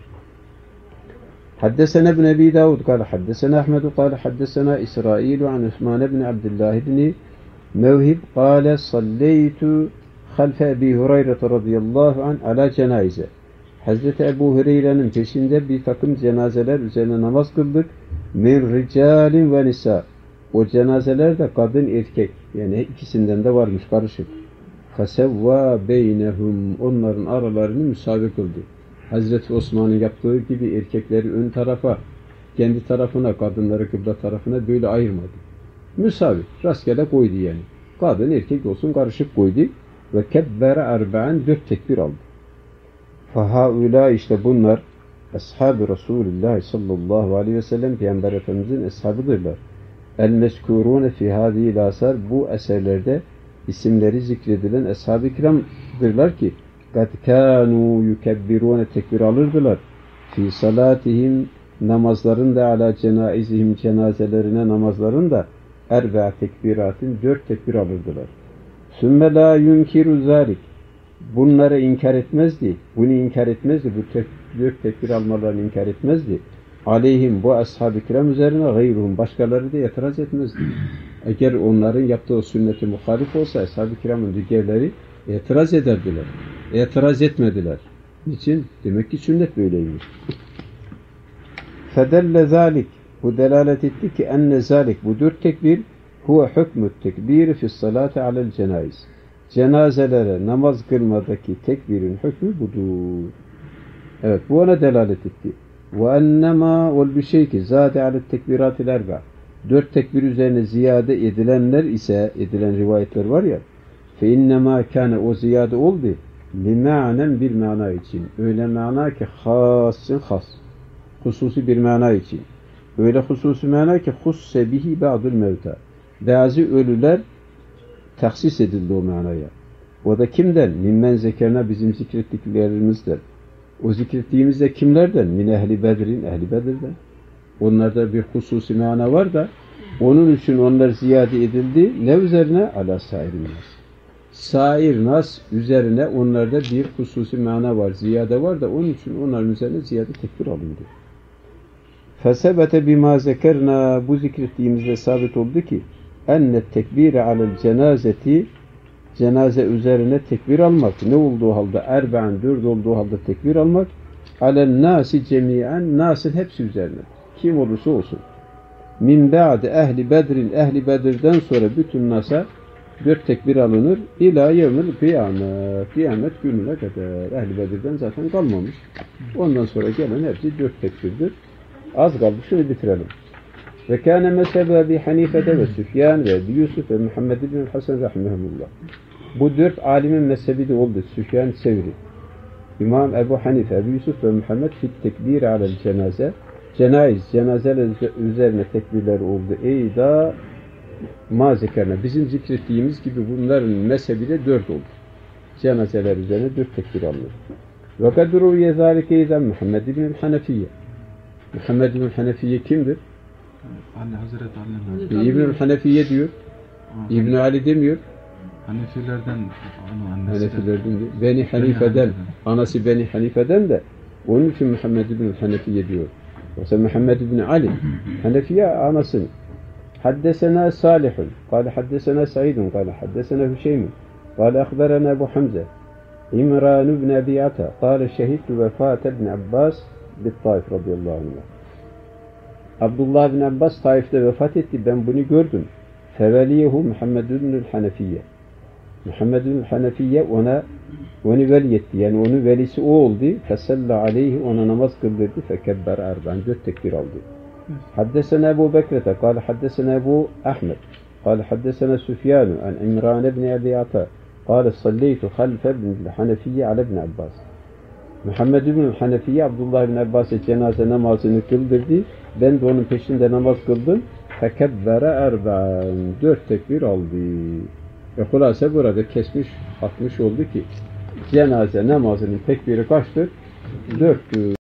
S1: حدثنا ابن أبي داود قال حدثنا أحمد قال حدثنا إسرائيل عن عثمان بن عبد الله بن موهب قال صليت خلف أبي هريرة رضي الله عنه على جنائزة. Hazreti Ebu Hureyre'nin peşinde bir takım cenazeler üzerine namaz kıldık. Min ricalin ve nisa. O cenazeler de kadın erkek. Yani ikisinden de varmış karışık. Fasevva beynehum. Onların aralarını müsavi kıldı. Hazreti Osman'ın yaptığı gibi erkekleri ön tarafa, kendi tarafına, kadınları kıbla tarafına böyle ayırmadı. Müsavi, rastgele koydu yani. Kadın erkek olsun karışık koydu. Ve kebbere erba'an 4 tekbir aldı. Fahaula işte bunlar Ashab-ı Resulullah sallallahu aleyhi ve sellem Peygamber Efendimizin eshabıdırlar. El-meskûrûne fî hâzî asar bu eserlerde isimleri zikredilen ashab-ı kiramdırlar ki قَدْ كَانُوا يُكَبِّرُونَ tekbir alırdılar. Fi salatihim namazlarında ala cenaizihim cenazelerine namazlarında erba tekbiratin 4 tekbir alırdılar. Sümme la yunkiru zalik. Bunları inkar etmezdi. Bunu inkar etmezdi. Bu 4 tekbir almalarını inkar etmezdi. Aleyhim bu ashab-ı kiram üzerine gayruhum başkaları da itiraz etmezdi. Eğer onların yaptığı sünneti muhalif olsa ashab-ı kiramın diğerleri itiraz ederdiler. İtiraz etmediler. Niçin? Demek ki sünnet böyleymiş. Fedelle zalik. Bu delalet etti ki enne zalik. Bu 4 tekbir huve hükmü tekbiri fissalati alel cenaiz. Cenazelere namaz kılmadaki tekbirin hükmü budur. Evet bu ona delalet etti. Ve ennema ol bir şey ki zade alet tekbiratil erba. 4 tekbir üzerine ziyade edilenler ise edilen rivayetler var ya fe innema kâne o ziyade oldu limânen bir mana için. Öyle mana ki hasın has. Hususi bir mana için. Öyle hususi mana ki husse bihi ba'dul mevta. Bazı ölüler tahsis edildi o manaya. O da kimden? Mimmen zekerna bizim zikrettiklerimizden. O zikrettiğimizde kimlerden? Min ehli bedrin, ehli bedirden. Onlarda bir hususi mana var da Onun için onlar ziyade edildi. Ne üzerine? Ala sair nas. Sair nas üzerine onlarda bir hususi mana var, ziyade var da onun için onların üzerine ziyade tekbir alındı. Fesebete bima zekerna, bu zikrettiğimizde sabit oldu ki enne tekbire alel cenazeti, cenaze üzerine tekbir almak, ne olduğu halde erbe'an, 4 olduğu halde tekbir almak, alel nasi cemiyen, nasın hepsi üzerine, kim olursa olsun. Min ba'de ehli bedrin, ehli bedirden sonra bütün nasa 4 tekbir alınır. İlâ yevmil kıyamet, kıyamet gününe kadar. Ehli bedirden zaten kalmamış. Ondan sonra gelen hepsi 4 tekbirdir. Az kaldı, şunu bitirelim. Ve kâne mezhebe Ebi Hanife'de ve Süfyan ve Ebi Yusuf ve Muhammed bin Hasan rahimehumullah. Bu 4 alimin mezhebi de oldu. Süfyan Sevri, İmam Ebu Hanife, Ebu Yusuf ve Muhammed fit tekbir alel cenaze. Cenazeler üzerine tekbirler oldu. Eyda mazekerine. Bizim zikrettiğimiz gibi bunların mezhebi de 4 oldu. Cenazeler üzerine 4 tekbir alınır. Ve kadru yezalike izan Muhammed bin Hanefiye. Muhammed bin Hanefiye kimdir?
S3: Ali Hazreti Ali.
S1: İbn Hanefiye diyor. İbn Ali demiyor.
S3: Hanefilerden onu annesi.
S1: Hanefilerden diyor. Beni Hanife'den. Anası Beni Hanife'den de onun için Muhammed bin Hanefiye diyor. Yoksa Muhammed bin Ali. Hanefiye anasını. حدثنا صالح قال حدثنا سعيد قال حدثنا هشيم قال أخبرنا أبو حمزة عمران بن أبي عطا قال شهدت وفاة ابن عباس بالطائف رضي الله عنه. Abdullah bin Abbas Taif'te vefat etti. Ben bunu gördüm. Feveliyehu Muhammed bin Hanefiye. Muhammed bin Hanefiye onu veliyetti. Yani onun velisi o oldu. Fesalla aleyhi, ona namaz kıldırdı. Fekebber erben. 4 tekbir aldı. حدثنا أبو بكرة قال حدثنا أبو أحمد قال حدثنا سفيان عن عمران بن أبي عطاء قال صليت خلف ابن الحنفية على ابن عباس. Muhammed bin Hanefiye Abdullah bin Abbas'a cenaze namazını kıldırdı. Ben de onun peşinde namaz kıldım. Fekebbere erben. 4 tekbir aldı. Ve hulasa burada kesmiş, atmış oldu ki cenaze namazının tekbiri kaçtır? 4'tür.